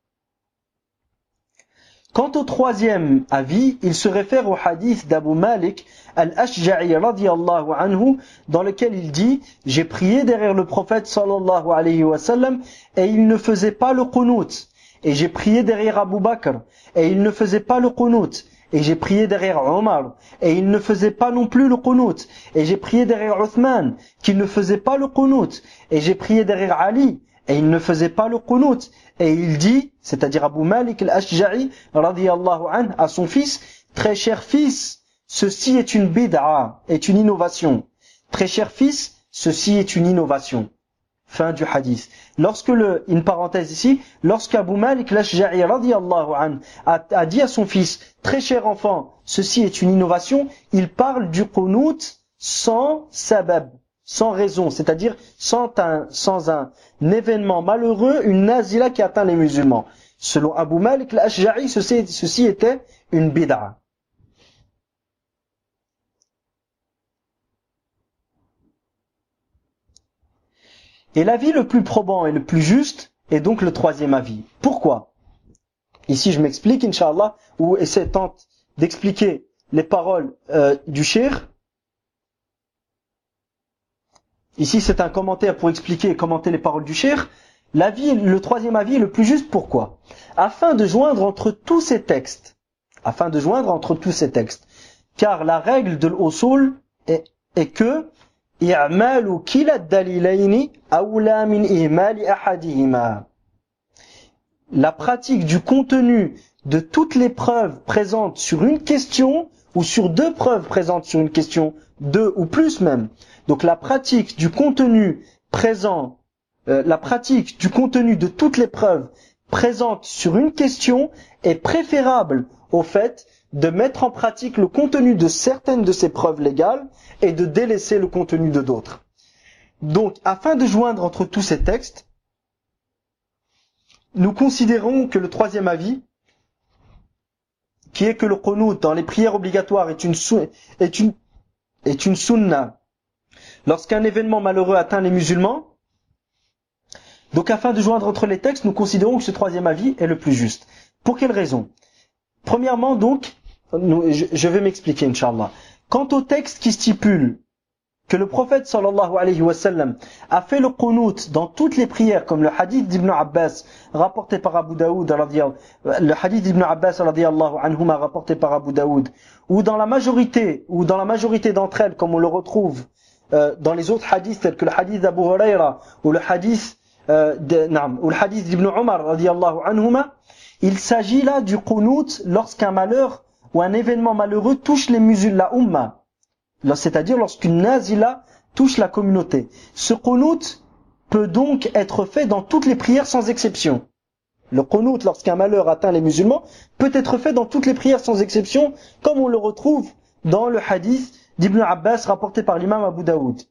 Quant au troisième avis, il se réfère au hadith d'Abu Malik al-Ashja'i radiyallahu anhu, dans lequel il dit « J'ai prié derrière le prophète sallallahu alayhi wa sallam et il ne faisait pas le qunut. Et j'ai prié derrière Abu Bakr et il ne faisait pas le qunut. Et j'ai prié derrière Omar et il ne faisait pas non plus le qunut. Et j'ai prié derrière Uthman qui ne faisait pas le qunut. Et j'ai prié derrière Ali et il ne faisait pas le qunut. Et il dit, c'est-à-dire Abu Malik al-Ashja'i radiyallahu anhu, à son fils, très cher fils, ceci est une bid'a, est une innovation. Très cher fils, ceci est une innovation. Fin du hadith. Lorsque le, une parenthèse ici, lorsqu'Abu Malik al-Ashja'i radiyallahu anhu a, a dit à son fils, très cher enfant, ceci est une innovation, il parle du qunut sans sabab, sans raison, c'est-à-dire sans un, sans un événement malheureux, une nazila qui atteint les musulmans. Selon Abu Malik al-Ashja'i, ceci, ceci était une bid'a. Et l'avis le plus probant et le plus juste est donc le troisième avis. Pourquoi? Ici, je m'explique, Inch'Allah, ou essaie tente d'expliquer les paroles euh, du shir. Ici, c'est un commentaire pour expliquer et commenter les paroles du shir. L'avis, le troisième avis est le plus juste. Pourquoi? Afin de joindre entre tous ces textes. Afin de joindre entre tous ces textes. Car la règle de l'usul est, est que i'malu kila dalilayni awla min ihmali ahadihima. La pratique du contenu de toutes les preuves présentes sur une question ou sur deux preuves présentes sur une question, deux ou plus même. Donc la pratique du contenu présent, euh, la pratique du contenu de toutes les preuves présentes sur une question est préférable au fait de mettre en pratique le contenu de certaines de ces preuves légales et de délaisser le contenu de d'autres. Donc, afin de joindre entre tous ces textes, nous considérons que le troisième avis, qui est que le qunut dans les prières obligatoires est une, est une, est une sunna, lorsqu'un événement malheureux atteint les musulmans, donc afin de joindre entre les textes, nous considérons que ce troisième avis est le plus juste. Pour quelle raison? Premièrement, donc, je vais m'expliquer, Inch'Allah. Quant au texte qui stipule que le prophète sallallahu alayhi wa sallam a fait le qunut dans toutes les prières, comme le hadith d'Ibn Abbas rapporté par Abu Daoud, le hadith d'Ibn Abbas radiyallahu anhuma rapporté par Abu Daoud, ou dans la majorité, ou dans la majorité d'entre elles, comme on le retrouve euh, dans les autres hadiths, tels que le hadith d'Abu Huraira ou le hadith euh, de, non, ou le hadith d'Ibn Umar radiyallahu anhuma, il s'agit là du qunut lorsqu'un malheur ou un événement malheureux touche les musulmans, la umma. C'est-à-dire lorsqu'une nazila touche la communauté. Ce qunut peut donc être fait dans toutes les prières sans exception. Le qunut, lorsqu'un malheur atteint les musulmans, peut être fait dans toutes les prières sans exception, comme on le retrouve dans le hadith d'Ibn Abbas rapporté par l'imam Abu Daoud.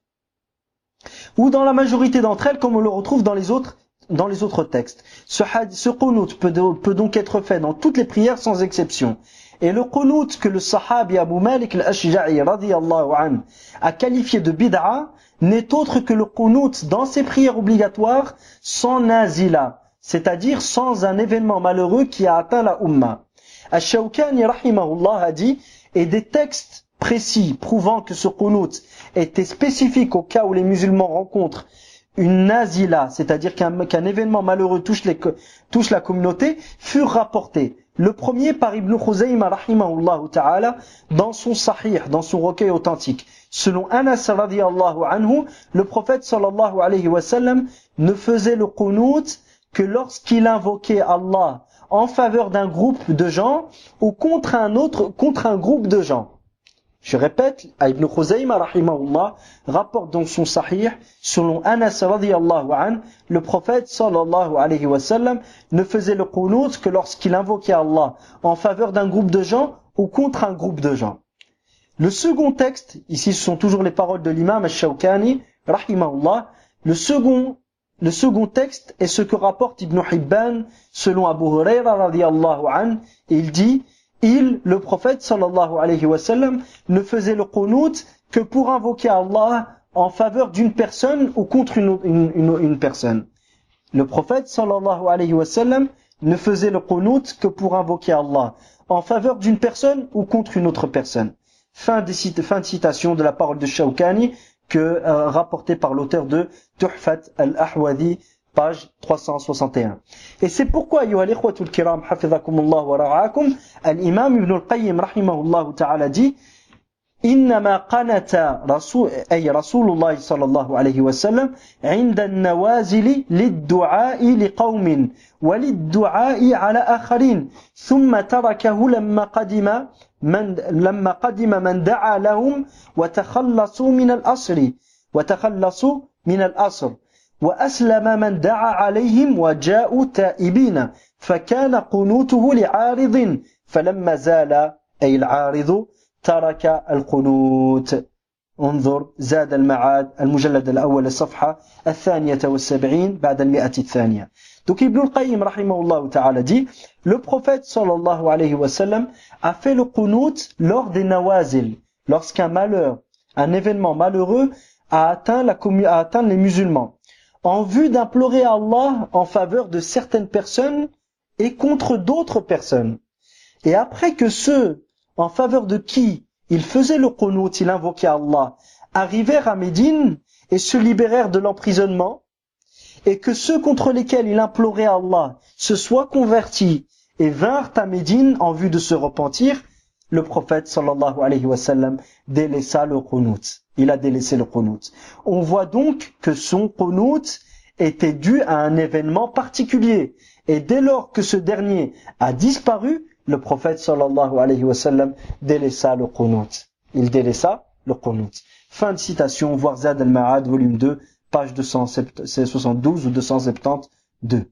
Ou dans la majorité d'entre elles, comme on le retrouve dans les autres, dans les autres textes. Ce, ce qunut peut, peut donc être fait dans toutes les prières sans exception. Et le qunut que le sahabi Abu Malik al-Ashja'i radiyallahu anhu a qualifié de bid'a n'est autre que le qunut dans ses prières obligatoires sans nazila, c'est-à-dire sans un événement malheureux qui a atteint la umma. Ash-Shawkani rahimahullah a dit, et des textes précis prouvant que ce qunut était spécifique au cas où les musulmans rencontrent une nazila, c'est-à-dire qu'un qu'un événement malheureux touche, les, touche la communauté, furent rapportés. Le premier par Ibn Khuzayma rahimahullah ta'ala dans son sahih, dans son recueil authentique. Selon Anas radiyallahu anhu, le prophète sallallahu alayhi wa sallam ne faisait le qunut que lorsqu'il invoquait Allah en faveur d'un groupe de gens ou contre un autre, contre un groupe de gens. Je répète, Ibn Khuzayma rahimahullah rapporte dans son sahih, selon Anas radiyallahu anhu, le prophète sallallahu alayhi wa sallam ne faisait le qunut que lorsqu'il invoquait Allah en faveur d'un groupe de gens ou contre un groupe de gens. Le second texte, ici ce sont toujours les paroles de l'imam Ash-Shawkani rahimahullah, le second, le second texte est ce que rapporte Ibn Hibban selon Abu Huraira radiyallahu anhu, et il dit: Il, le prophète sallallahu alayhi wa sallam, ne faisait le qunut que pour invoquer Allah en faveur d'une personne ou contre une, une, une, une personne. Le prophète sallallahu alayhi wa sallam ne faisait le qunut que pour invoquer Allah en faveur d'une personne ou contre une autre personne. Fin de, fin de citation de la parole de Shawkani, que euh, rapportée par l'auteur de Tuhfat al-Ahwadi, page trois cent soixante et un. Et c'est pourquoi, ayyuha al-ikhwatul kiram, hafizakumullah wa ra'akum, al-imam Ibn al-Qayyim rahimahullah ta'ala dit: إنما قنت رسول أي رسول الله صلى الله عليه وسلم عند النوازل للدعاء لقوم وللدعاء على آخرين ثم تركه لما قدم من لما قدم من دعا لهم وتخلصوا من الأسر وتخلصوا من الأسر وأسلم من دعا عليهم وجاءوا تائبين فكان قنوته لعارض فلما زال أي العارض taraka al-qunut. انظر زاد المعاد المجلد الأول الصفحة الثانية والسبعين بعد المئة الثانية. Donc Ibn al-Qayyim rahimahullah ta'ala dit, le prophète sallallahu alayhi wa sallam a fait le qunut lors des nawazil, lorsqu'un malheur, un événement malheureux a atteint, la commu- a atteint les musulmans, en vue d'implorer Allah en faveur de certaines personnes et contre d'autres personnes. Et après que ceux en faveur de qui il faisait le qunut, il invoquait Allah, arrivèrent à Médine et se libérèrent de l'emprisonnement, et que ceux contre lesquels il implorait Allah se soient convertis et vinrent à Médine en vue de se repentir, le prophète sallallahu alayhi wa sallam délaissa le qunut. Il a délaissé le qunut. On voit donc que son qunut était dû à un événement particulier. Et dès lors que ce dernier a disparu, le prophète sallallahu alayhi wa sallam délaissa le qunut. Il délaissa le qunut. Fin de citation, voir Zad al-Ma'ad, volume deux, page deux cent soixante-douze ou deux cent soixante-douze.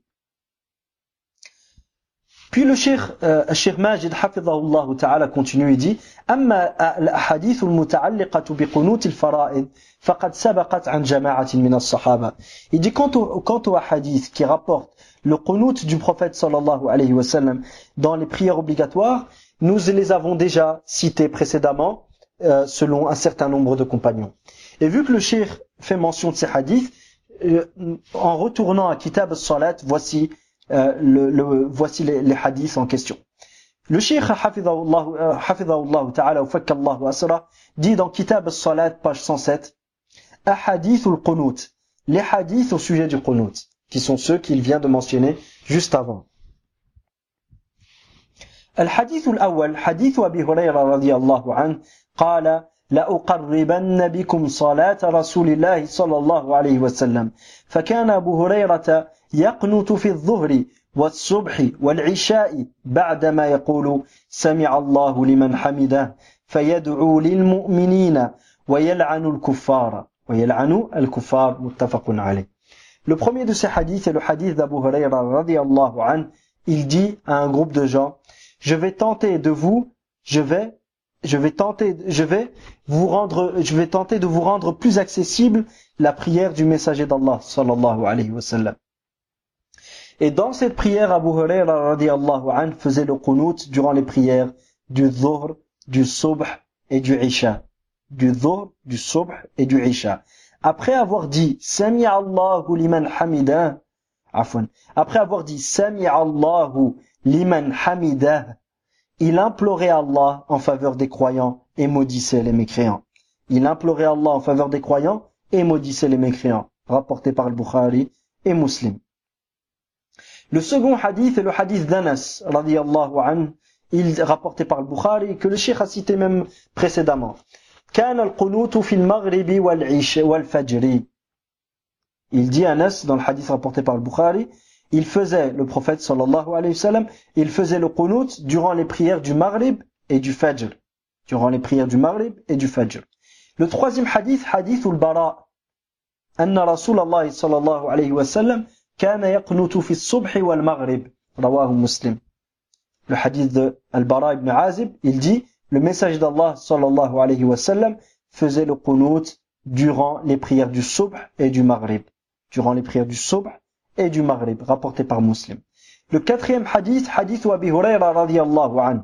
Puis le cheikh, euh, cheikh Majid hafidhahullah ta'ala continue et dit: Amma al-ahadith al-muta'alliqatu bi qunut al-fara'id faqad sabaqat an jama'atin min as-sahaba. Il dit quant au quant au hadith qui rapporte le qunut du prophète sallallahu alayhi wa sallam dans les prières obligatoires, nous les avons déjà cités précédemment euh, selon un certain nombre de compagnons. Et vu que le cheikh fait mention de ces hadiths, euh, en retournant à Kitab al-Salat, voici euh, le, le voici les, les hadiths en question. Le cheikh hafidhahullah hafidhahullah ta'ala wa fakkallahu asra dit dans Kitab al-Salat page cent sept, ahadith al-qunut, les hadiths au sujet du qunut, qui sont ceux qu'il vient de mentionner juste avant. الحديث الأول حديث أبي هريرة رضي الله عنه قال لأقربن بكم صلاة رسول الله صلى الله عليه وسلم فكان أبو هريرة يقنت في الظهر والصبح والعشاء بعدما يقول سمع الله لمن حمده فيدعو للمؤمنين ويلعن الكفار ويلعن الكفار متفق عليه. Le premier de ces hadiths est le hadith d'Abu Hurayra radiyallahu anhu. Il dit à un groupe de gens: je vais tenter de vous, je vais, je vais tenter, je vais vous rendre, je vais tenter de vous rendre plus accessible la prière du messager d'Allah sallallahu alayhi wa sallam. Et dans cette prière, Abu Hurayra radiyallahu anhu faisait le qunut durant les prières du dhuhr, du subh et du isha. Du dhuhr, du subh et du isha. Après avoir dit Sami Allahu liman hamidah, afwan, après avoir dit Sami Allahu liman hamidah, il implorait Allah en faveur des croyants et maudissait les mécréants. Il implorait Allah en faveur des croyants et maudissait les mécréants, rapporté par le Bukhari et Muslim. Le second hadith est le hadith d'Anas radiyallahu anhu, il rapporté par le Bukhari, que le cheikh a cité même précédemment. كان القنوت في المغرب والعشاء والفجر. Il dit Anas dans le hadith rapporté par le Bukhari, il faisait, le prophète sallallahu alayhi wa sallam, il faisait le qunut durant les prières du Maghrib et du Fajr. Durant les prières du Maghrib et du Fajr. Le troisième hadith, hadith al-Bara. أن رسول الله صلى الله عليه وسلم كان يقنت في الصبح والمغرب. رواه مسلم. Le hadith de Al-Bara ibn Azib, il dit: le messager d'Allah sallallahu alayhi wa sallam faisait le qunut durant les prières du subh et du maghrib. Durant les prières du subh et du maghrib, rapporté par Muslim. Le quatrième hadith, hadith Abi Hurayra radiyallahu anhu.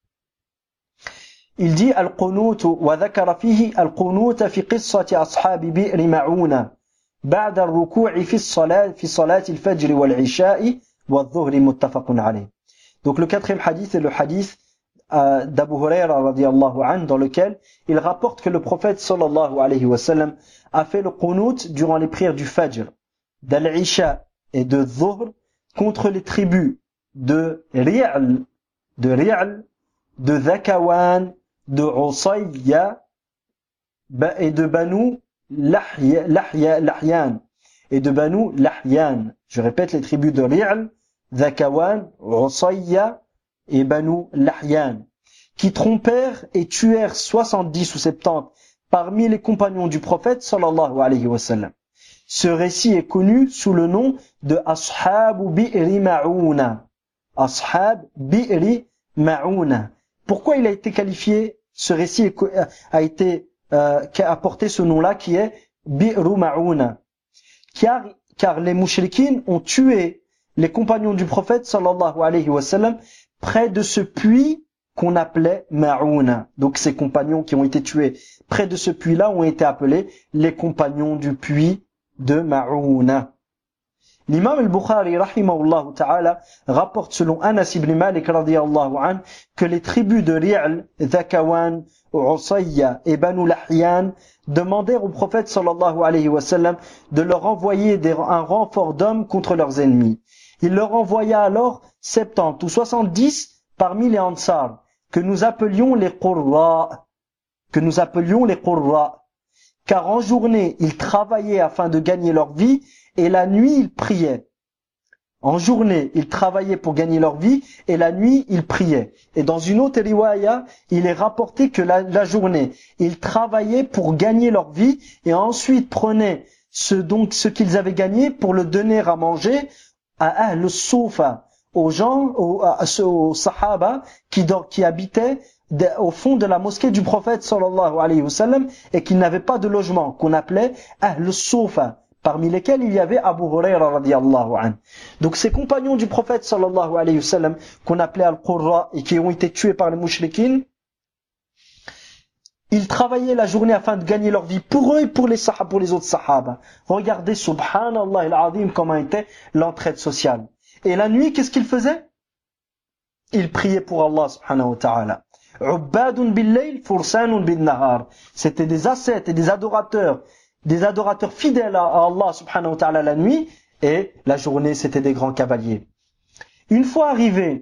Il dit al-qunut wa dhakara fihi al-qunut fi qissati ashabi bi'r ma'una ba'da ar-ruku'i fi as-salat fi salati al-fajr wal-'isha'i wal-dhuhri muttafaqun alayh. Donc le quatrième hadith est le hadith Euh, d'Abu Hurayra radiyallahu anhu, dans lequel il rapporte que le prophète sallallahu alayhi wa sallam a fait le qunut durant les prières du Fajr, d'Al-Isha et de Dhuhr contre les tribus de Ri'al, de Ri'al, de Dhakawan, de Usayya et de Banu Lahyan et de Banu Lahyan. Je répète, les tribus de Ri'al, Dhakawan, Usayya et Banu Lahyan, qui trompèrent et tuèrent soixante-dix ou soixante-dix parmi les compagnons du prophète sallallahu alayhi wa sallam. Ce récit est connu sous le nom de Ashabu Bi'ri Ma'una. Ashab Bi'ri Ma'una. Pourquoi il a été qualifié, ce récit a été euh, qui a porté ce nom-là, qui est Bi'ru Ma'ouna. Car, car les mouchriquines ont tué les compagnons du prophète sallallahu alayhi wa sallam près de ce puits qu'on appelait Ma'ouna. Donc ces compagnons qui ont été tués près de ce puits-là ont été appelés les compagnons du puits de Ma'ouna. L'imam al-Bukhari rahimahullah ta'ala rapporte selon Anas ibn Malik radiyallahu anhu que les tribus de Ri'l, Dhakawan, Usayya et Banu Lahyan demandèrent au prophète sallallahu alayhi wa sallam de leur envoyer des, un renfort d'hommes contre leurs ennemis. Il leur envoya alors soixante-dix ou soixante-dix parmi les Ansar, que nous appelions les Qurra, que nous appelions les Qurra, car en journée ils travaillaient afin de gagner leur vie et la nuit ils priaient. En journée ils travaillaient pour gagner leur vie et la nuit ils priaient. Et dans une autre riwaya, il est rapporté que la, la journée ils travaillaient pour gagner leur vie et ensuite prenaient ce donc ce qu'ils avaient gagné pour le donner à manger à Ahl Soufa, aux gens, aux, aux Sahaba qui, qui habitaient de, au fond de la mosquée du prophète sallallahu alayhi wa sallam et qui n'avaient pas de logement, qu'on appelait Ahl Soufa, parmi lesquels il y avait Abu Hurayra radiyallahu anhu. Donc ces compagnons du prophète sallallahu alayhi wa sallam qu'on appelait Al-Qurra et qui ont été tués par les mouchriquines, ils travaillaient la journée afin de gagner leur vie pour eux et pour les sahaba, pour les autres sahaba. Regardez, subhanallah al-azim, comment était l'entraide sociale. Et la nuit, qu'est-ce qu'ils faisaient? Ils priaient pour Allah subhanahu wa ta'ala. Ubbadun bil-layl, fursanun bin-nahar. C'était des ascètes et des adorateurs, des adorateurs fidèles à Allah subhanahu wa ta'ala la nuit, et la journée, c'était des grands cavaliers. Une fois arrivés,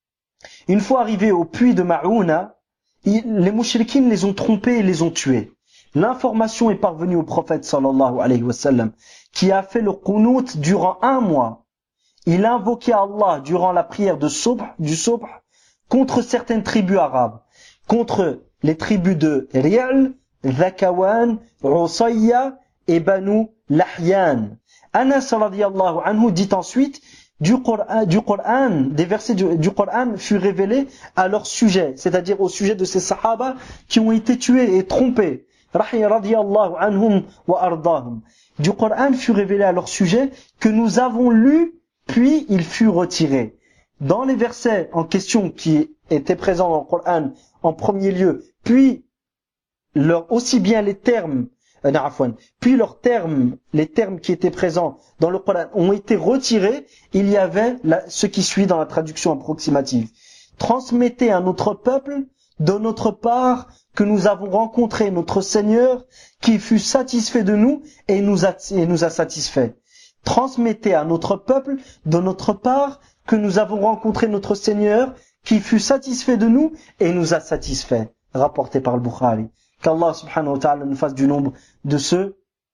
une fois arrivés au puits de Ma'ouna, les mouchriquines les ont trompés et les ont tués. L'information est parvenue au prophète sallallahu alayhi wa sallam, qui a fait le qunut durant un mois. Il a invoqué Allah durant la prière de Subh, du Subh, contre certaines tribus arabes, contre les tribus de Ri'l, Dhakawan, Usayya et Banu Lahyan. Anas radiyallahu anhu dit ensuite, du Coran, du Coran, des versets du, du Coran furent révélés à leur sujet, c'est-à-dire au sujet de ces sahaba qui ont été tués et trompés. Radiyallahu anhum wa ardahum. Du Coran fut révélé à leur sujet que nous avons lu, puis il fut retiré. Dans les versets en question qui étaient présents dans le Coran en premier lieu, puis leur, aussi bien les termes Euh, puis leurs termes, les termes qui étaient présents dans le Coran ont été retirés, il y avait la, ce qui suit dans la traduction approximative. Transmettez à notre peuple, de notre part, que nous avons rencontré notre Seigneur, qui fut satisfait de nous et nous a, et nous a satisfait. Transmettez à notre peuple, de notre part, que nous avons rencontré notre Seigneur, qui fut satisfait de nous et nous a satisfait. Rapporté par le Bukhari. Qu'Allah subhanahu wa ta'ala nous fasse du nombre de ceux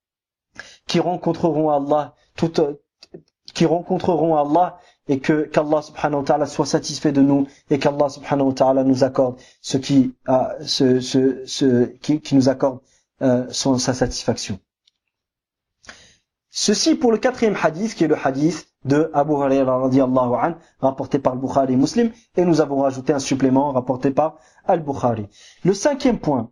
qui rencontreront Allah, tout, qui rencontreront Allah et que qu'Allah subhanahu wa ta'ala soit satisfait de nous et qu'Allah subhanahu wa ta'ala nous accorde ce qui, euh, ce, ce, ce, qui, qui nous accorde euh, son, sa satisfaction. Ceci pour le quatrième hadith qui est le hadith de Abu Hurayra radiyallahu anhu rapporté par le Bukhari et Muslim et nous avons rajouté un supplément rapporté par Al-Bukhari. Le cinquième point.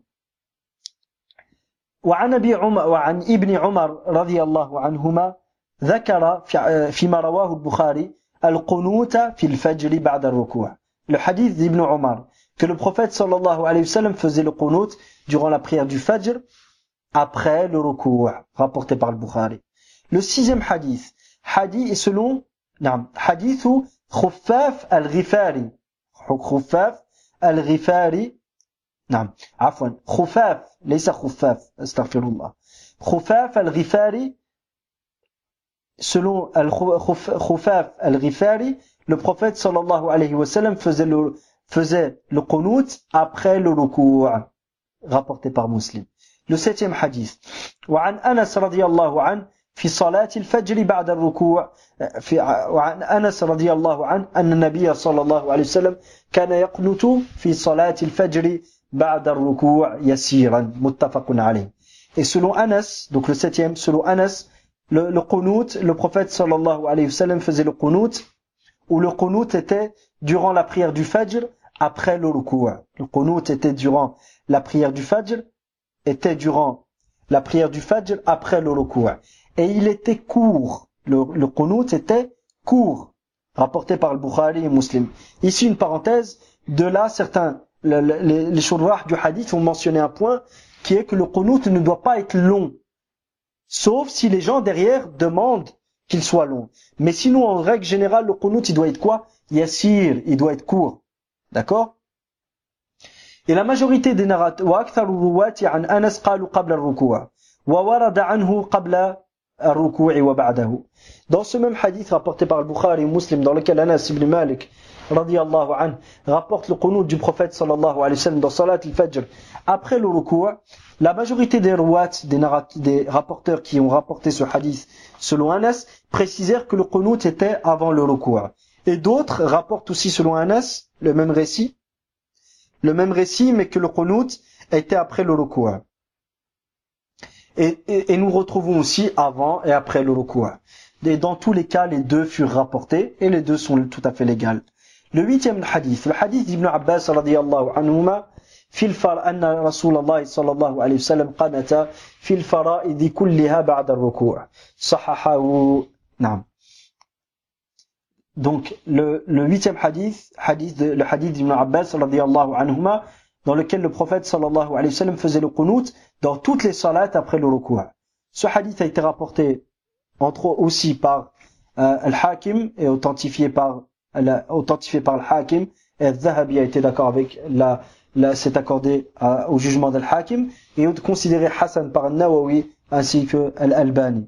وعن أبي عمر وعن ابن عمر رضي الله عنهما ذكر فيما رواه البخاري القنوت في الفجر بعد الركوع. Le hadith d'Ibn Omar que le prophète sallallahu alayhi wa sallam faisait le qunut durant la prière du Fajr après le ruku' rapporté par le Bukhari. Le sixième hadith, hadith est selon نعم حديث خفاف الغفاري خفاف الغفاري نعم عفوا خفاف ليس خفاف استغفر الله خفاف الغفاري selon Khufaf al-Ghifari le prophète sallallahu alayhi wa sallam faisait le faisait le qunut après le ruku' rapporté par Muslim. Le septième hadith وعن أنس رضي الله عنه في صلاة الفجر بعد الركوع في وعن أنس رضي الله عنه أن النبي صلى الله عليه وسلم كان يقنت في صلاة الفجر بعد الركوع يسيرا متفق عليه. Et selon Anas, donc le septième, selon Anas, le, le qunut, le prophète sallallahu alayhi wa sallam faisait le qunut, où le qunut était durant la prière du Fajr après le ruku'. Le qunut était durant la prière du Fajr était durant la prière du Fajr après le ruku'. Et il était court. Le, le qunut était court. Rapporté par le Bukhari et Muslim. Ici une parenthèse. De là, certains, le, le, les, les shurrah du hadith ont mentionné un point qui est que le qunut ne doit pas être long. Sauf si les gens derrière demandent qu'il soit long. Mais sinon, en règle générale, le qunut, il doit être quoi? Yassir, il doit être court. D'accord? Et la majorité des narrateurs, وأكثر الرواة عن أنس قالوا قبل الركوع وورد عنه قبل الركوع وبعده. Dans ce même hadith rapporté par le Bukhari et Muslim, dans lequel Anas ibn Malik radiyallahu anhu rapporte le qunut du prophète sallallahu alayhi wa sallam dans salat al-fajr après le ruku', la majorité des ruwat, des, des rapporteurs qui ont rapporté ce hadith selon Anas, précisèrent que le qunut était avant le ruku'. Et d'autres rapportent aussi selon Anas le même récit, le même récit, mais que le qunut était après le ruku'. Et, et, et nous retrouvons aussi avant et après le ruku'. Et dans tous les cas, les deux furent rapportés et les deux sont tout à fait légales. Le huitième hadith, le hadith d'Ibn Abbas radiyallahu anhuma, في الفر أن رسول الله صلى الله عليه وسلم قنت في الفرائض كلها بعد الركوع صححه. نعم. Donc le, le huitième hadith, hadith de, le hadith d'Ibn Abbas radiyallahu anhuma, dans lequel le prophète sallallahu alayhi wa sallam faisait le qunut dans toutes les salats après le ruku'. Ce hadith a été rapporté entre autres aussi par euh, Al-Hakim et authentifié par la, authentifié par Al-Hakim, et Al-Zahabi a été d'accord avec la, la s'est accordé euh, au jugement d'Al-Hakim et considéré Hassan par Al-Nawawi ainsi que Al-Albani.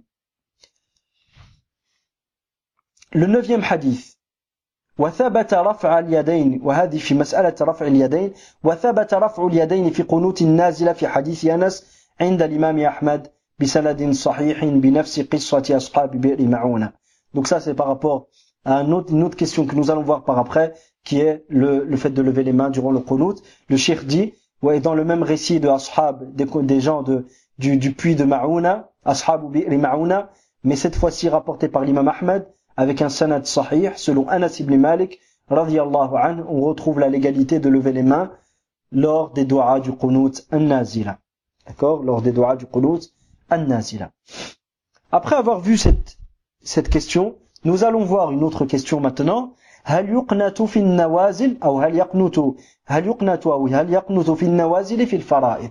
Le neuvième hadith. وثبت رفع اليدين وهذه في مسألة رفع اليدين وثبت رفع اليدين في قنوت النازلة في حديث أنس عند الإمام أحمد بسند صحيح بنفس قصة أصحاب بئر معونة. Donc ça c'est par rapport à un autre, une autre question que nous allons voir par après, qui est le, le fait de lever les mains durant le qunut. Le cheikh dit, ouais, dans le même récit de Ashab, des, des gens de, du, du puits de Ma'ouna, Ashab bi'ri Ma'ouna, mais cette fois-ci rapporté par l'imam Ahmed, avec un sanad sahih, selon Anas ibn Malik, radiyallahu anhu, on retrouve la légalité de lever les mains lors des du'a du qunut an-nazila. D'accord? Lors des du'a du qunut an-nazila. Après avoir vu cette, cette question, nous allons voir une autre question maintenant. هل يقنت في النوازل أو هل يقنت هل يقنت أو هل يقنت في النوازل في الفرائض.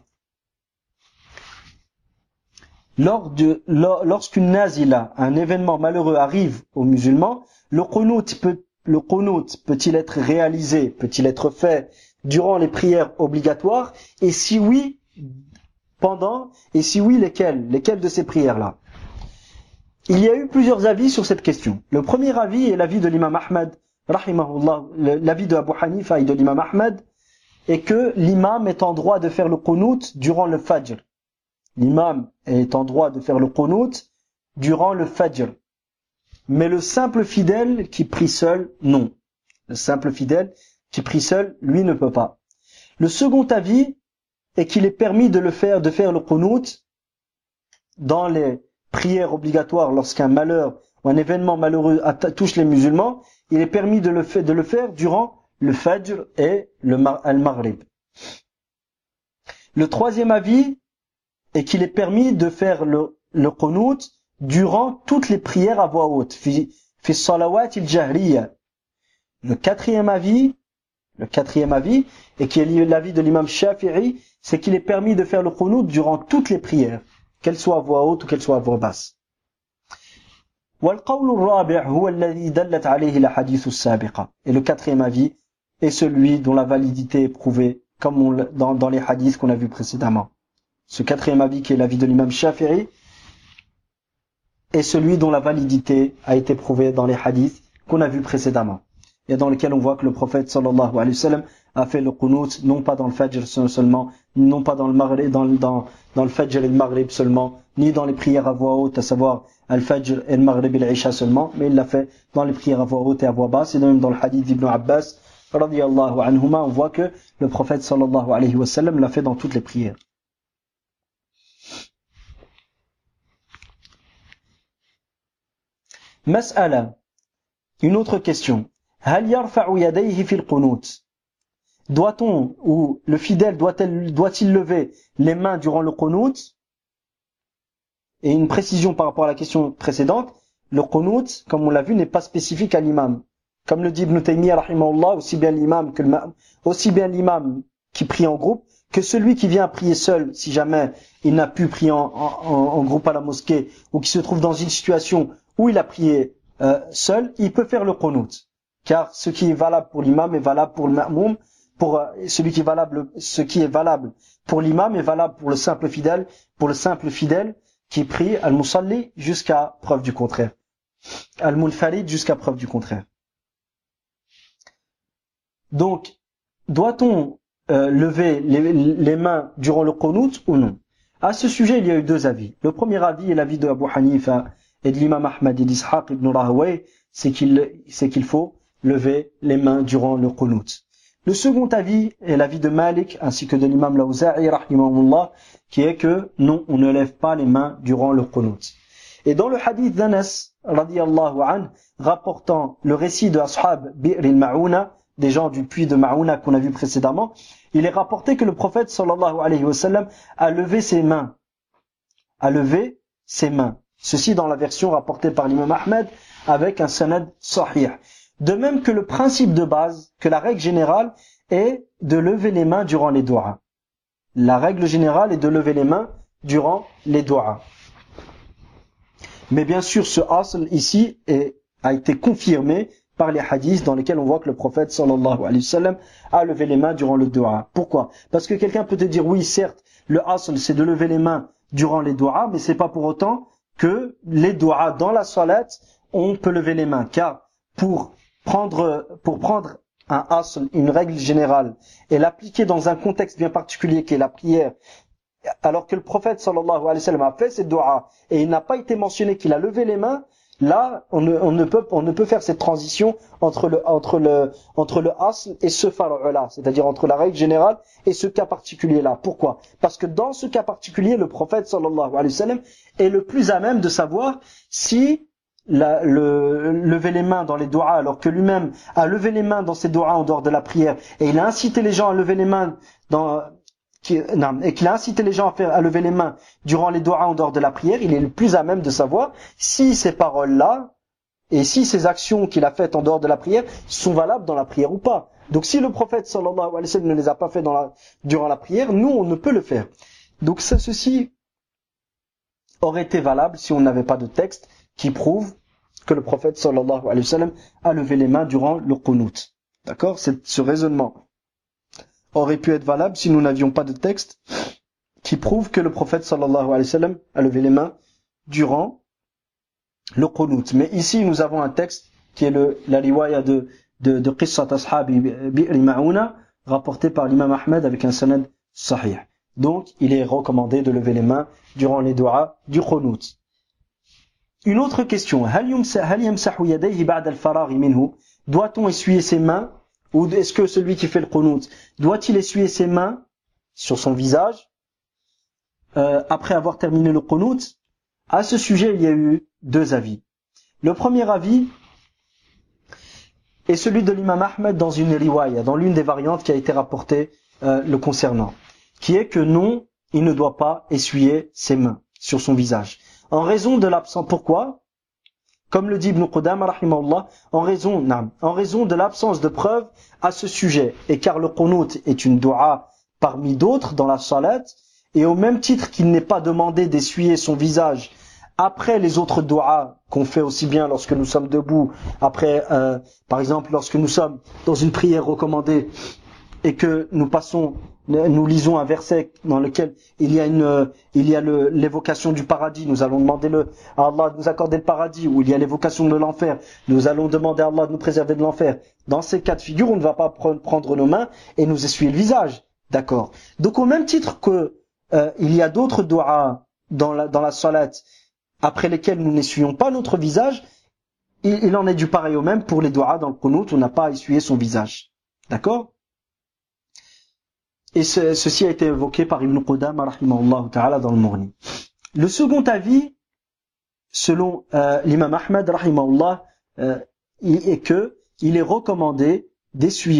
Lors de, lorsqu'une nazila, un événement malheureux arrive aux musulmans, le qunut peut, le qunut peut-il être réalisé, peut-il être fait durant les prières obligatoires, et si oui, pendant, et si oui, lesquelles, lesquelles de ces prières-là? Il y a eu plusieurs avis sur cette question. Le premier avis est l'avis de l'imam Ahmed, rahimahullah, l'avis de Abu Hanifa et de l'imam Ahmed, est que l'imam est en droit de faire le qunut durant le fajr. L'imam est en droit de faire le qunut durant le fajr. Mais le simple fidèle qui prie seul, non. Le simple fidèle qui prie seul, lui ne peut pas. Le second avis est qu'il est permis de le faire, de faire le qunut dans les prières obligatoires lorsqu'un malheur ou un événement malheureux touche les musulmans. Il est permis de le faire, de le faire durant le fajr et le al-maghrib. Le troisième avis et qu'il est permis de faire le, le qunut durant toutes les prières à voix haute. Fi, fi salawat il-jahriya. Le quatrième avis, le quatrième avis, et qui est l'avis de l'imam Shafi'i, c'est qu'il est permis de faire le qunut durant toutes les prières, qu'elles soient à voix haute ou qu'elles soient à voix basse. والقول الرابع هو الذي دلت عليه الأحاديث السابقة. Et le quatrième avis est celui dont la validité est prouvée, comme on, dans, dans les hadiths qu'on a vus précédemment. Ce quatrième avis qui est l'avis de l'imam Shafi'i est celui dont la validité a été prouvée dans les hadiths qu'on a vus précédemment. Et dans lesquels on voit que le prophète sallallahu alayhi wa sallam a fait le qunut, non pas dans le fajr seulement, non pas dans le maghrib, dans, dans, dans le fajr et le maghrib seulement, ni dans les prières à voix haute, à savoir al-fajr et le maghrib et l'isha seulement, mais il l'a fait dans les prières à voix haute et à voix basse. Et même dans le hadith d'Ibn Abbas radiyallahu anhuma, on voit que le prophète sallallahu alayhi wa sallam l'a fait dans toutes les prières. Mas'ala, une autre question. هل يرفع يديه في القنوت؟ doit-on, ou le fidèle doit-il, doit-il lever les mains durant le qunut? Et une précision par rapport à la question précédente, le qunut, comme on l'a vu, n'est pas spécifique à l'imam. Comme le dit Ibn Taymiyyah, rahimahullah, aussi bien l'imam que le, aussi bien l'imam qui prie en groupe, que celui qui vient prier seul, si jamais il n'a pu prier en, en, en groupe à la mosquée, ou qui se trouve dans une situation où il a prié euh, seul, il peut faire le qunut. Car ce qui est valable pour l'imam est valable pour le ma'moum, pour euh, celui qui est valable, ce qui est valable pour l'imam est valable pour le simple fidèle, pour le simple fidèle qui prie al-musalli jusqu'à preuve du contraire. Al-munfarid jusqu'à preuve du contraire. Donc, doit-on euh, lever les, les mains durant le qunut ou non? À ce sujet, il y a eu deux avis. Le premier avis est l'avis de Abu Hanifa et de l'imam Ahmad et d'Ishaq ibn Rahawayh, c'est qu'il, c'est qu'il faut lever les mains durant le qunut. Le second avis est l'avis de Malik ainsi que de l'imam Lawza'i rahimahullah, qui est que non, on ne lève pas les mains durant le qunut. Et dans le hadith d'Anas radiyallahu anhu, rapportant le récit de Ashab Bi'r al-Ma'una, des gens du puits de Ma'una qu'on a vu précédemment, il est rapporté que le prophète sallallahu alayhi wa sallam a levé ses mains. A levé ses mains. Ceci dans la version rapportée par l'imam Ahmed avec un sanad sahih. De même que le principe de base, que la règle générale est de lever les mains durant les du'as. La règle générale est de lever les mains durant les du'as. Mais bien sûr, ce asl ici est, a été confirmé par les hadiths dans lesquels on voit que le prophète sallallahu alayhi wa sallam a levé les mains durant le du'a. Pourquoi? Parce que quelqu'un peut te dire, oui, certes, le asl c'est de lever les mains durant les du'as, mais c'est pas pour autant que les du'as dans la salat, on peut lever les mains. Car pour prendre, pour prendre un asl, une règle générale, et l'appliquer dans un contexte bien particulier qui est la prière, alors que le prophète sallallahu alayhi wa sallam a fait cette du'a et il n'a pas été mentionné qu'il a levé les mains, là, on ne, on ne peut, on ne peut faire cette transition entre le, entre le, entre le asl et ce far'u-là, c'est-à-dire entre la règle générale et ce cas particulier-là. Pourquoi? Parce que dans ce cas particulier, le prophète sallallahu alayhi wa sallam est le plus à même de savoir si la, le, lever les mains dans les du'as, alors que lui-même a levé les mains dans ses du'as en dehors de la prière, et il a incité les gens à lever les mains dans, qui, non, et qu'il a incité les gens à faire, à lever les mains durant les du'as en dehors de la prière, il est le plus à même de savoir si ces paroles-là, et si ces actions qu'il a faites en dehors de la prière sont valables dans la prière ou pas. Donc si le prophète sallallahu alayhi wa sallam ne les a pas fait dans la, durant la prière, nous on ne peut le faire. Donc ça, ceci aurait été valable si on n'avait pas de texte qui prouve que le prophète sallallahu alayhi wa sallam a levé les mains durant le qunut. D'accord? C'est, ce raisonnement aurait pu être valable si nous n'avions pas de texte qui prouve que le prophète sallallahu alayhi wa sallam a levé les mains durant le qunut. Mais ici, nous avons un texte qui est le, la riwaya de, de, de Qissat Ashabi Bi'r Ma'una, rapporté par l'imam Ahmed avec un sanad sahih. Donc, il est recommandé de lever les mains durant les du'as du qunut. Une autre question. Doit-on essuyer ses mains? Ou est-ce que celui qui fait le qunut, doit-il essuyer ses mains sur son visage euh, après avoir terminé le qunut? À ce sujet, il y a eu deux avis. Le premier avis est celui de l'imam Ahmed dans une riwaya, dans l'une des variantes qui a été rapportée euh, le concernant, qui est que non, il ne doit pas essuyer ses mains sur son visage. En raison de l'absence, pourquoi? Comme le dit Ibn Qudama rahimahullah, en raison, non, en raison de l'absence de preuves à ce sujet, et car le qunut est une dua parmi d'autres dans la salat, et au même titre qu'il n'est pas demandé d'essuyer son visage après les autres du'as qu'on fait aussi bien lorsque nous sommes debout, après, euh, par exemple, lorsque nous sommes dans une prière recommandée et que nous passons, nous lisons un verset dans lequel il y a une, il y a le, l'évocation du paradis, nous allons demander le, à Allah de nous accorder le paradis, ou il y a l'évocation de l'enfer, nous allons demander à Allah de nous préserver de l'enfer. Dans ces cas de figure, on ne va pas prendre nos mains et nous essuyer le visage. D'accord? Donc au même titre que, euh, il y a d'autres du'as dans la, dans la salat, après lesquels nous n'essuyons pas notre visage, il, il en est du pareil au même pour les du'as dans le qunut, on n'a pas à essuyer son visage. D'accord? Et ce, ceci a été évoqué par Ibn Qudama rahimahullah ta'ala dans le Mughni. Le second avis, selon euh, l'imam Ahmed rahimahullah, euh, est que il est recommandé d'essuyer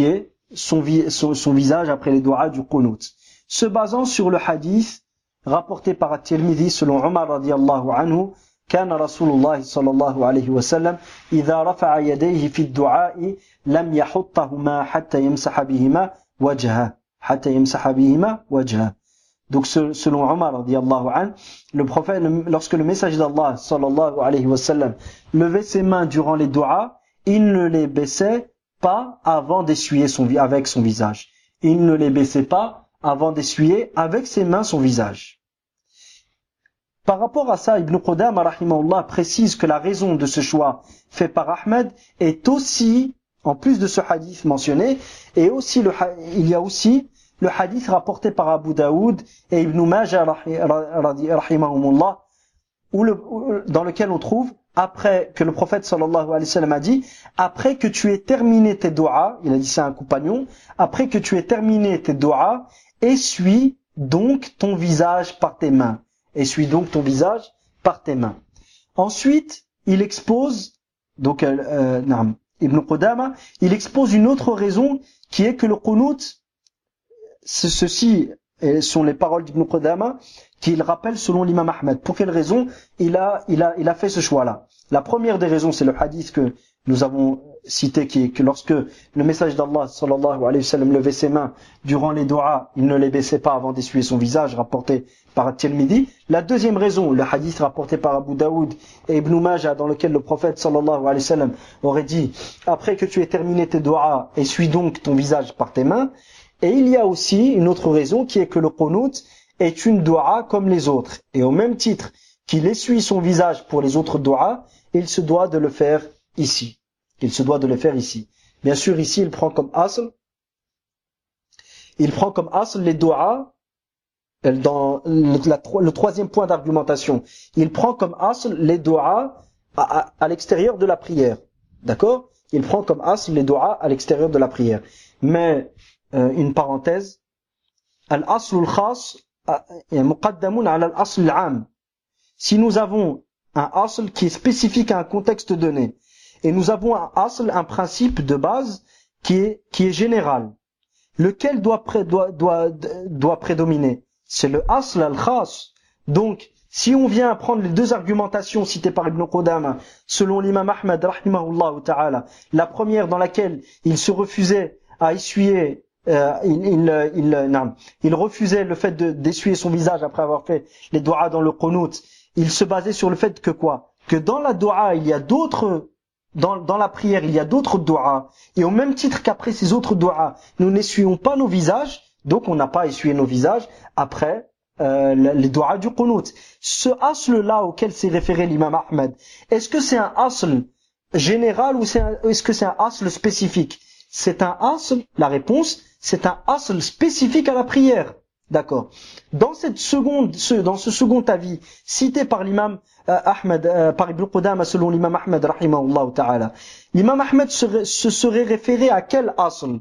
son, vi- son, son visage après les du'a du qunut, se basant sur le hadith rapporté par At-Tirmidhi selon Omar radiyallahu anhu, كان رسول الله صلى الله عليه وسلم إذا رفع يديه في الدعاء لم يحطهما حتى يمسح بهما وجهه حتى يمسح بهما وجهه. Donc selon Omar radiyallahu anhu, le prophète, lorsque le messager d'Allah sallallahu alayhi wa sallam levait ses mains durant les du'a, il ne les baissait pas avant d'essuyer son avec son visage. Il ne les baissait pas avant d'essuyer avec ses mains son visage. Par rapport à ça, Ibn Qudama rahimahullah précise que la raison de ce choix fait par Ahmed est aussi, en plus de ce hadith mentionné, et aussi le, il y a aussi le hadith rapporté par Abu Daoud et Ibn Majah rahimahumullah, où le, dans lequel on trouve, après que le prophète sallallahu alayhi wa sallam a dit, après que tu aies terminé tes du'a, il a dit ça à un compagnon, après que tu aies terminé tes du'a, essuie donc ton visage par tes mains. Essuie donc ton visage par tes mains. Ensuite, il expose, donc euh, euh, Ibn Qudama, il expose une autre raison qui est que le qunut, ceci sont les paroles d'Ibn Qudama qu'il rappelle selon l'imam Ahmed. Pour quelle raison il a, il a, il a fait ce choix-là? La première des raisons, c'est le hadith que nous avons cité, qui est que lorsque le message d'Allah sallallahu alayhi wa sallam levait ses mains durant les du'a, il ne les baissait pas avant d'essuyer son visage, rapporté par At-Tirmidhi. La deuxième raison, le hadith rapporté par Abu Daoud et Ibn Majah, dans lequel le prophète sallallahu alayhi wa sallam aurait dit, après que tu aies terminé tes du'a, essuie donc ton visage par tes mains. Et il y a aussi une autre raison qui est que le qunut est une du'a comme les autres. Et au même titre qu'il essuie son visage pour les autres du'a, il se doit de le faire ici. Il se doit de le faire ici. Bien sûr, ici, il prend comme asl, il prend comme asl les du'a, dans le, la, le troisième point d'argumentation. Il prend comme asl les du'a à, à, à l'extérieur de la prière. D'accord? Il prend comme asl les du'a à l'extérieur de la prière. Mais, euh, une parenthèse, al-asl al-khas muqaddamun ala al-asl al-am. Si nous avons un asl qui est spécifique à un contexte donné, et nous avons un asl, un principe de base qui est, qui est général, lequel doit, pré, doit, doit, doit prédominer? C'est le asl al-khas. Donc, si on vient prendre les deux argumentations citées par Ibn Qudama, selon l'imam Ahmad, rahimahullah ta'ala, la première dans laquelle il se refusait à essuyer, euh, il, il, il, non, il refusait le fait de, d'essuyer son visage après avoir fait les du'a dans le qunut, il se basait sur le fait que quoi? Que dans la du'a, il y a d'autres, dans, dans la prière, il y a d'autres du'a, et au même titre qu'après ces autres du'a, nous n'essuyons pas nos visages, donc on n'a pas essuyé nos visages après euh, les du'a du qunut. Ce asl-là auquel s'est référé l'imam Ahmed, est-ce que c'est un asl général ou c'est un, est-ce que c'est un asl spécifique? C'est un asl, la réponse, c'est un asl spécifique à la prière. D'accord. Dans cette seconde, ce, dans ce second avis, cité par l'imam euh, Ahmed, euh, par Ibn Qudama selon l'imam Ahmed, rahimahullah ta'ala, l'imam Ahmed se, se serait référé à quel asl?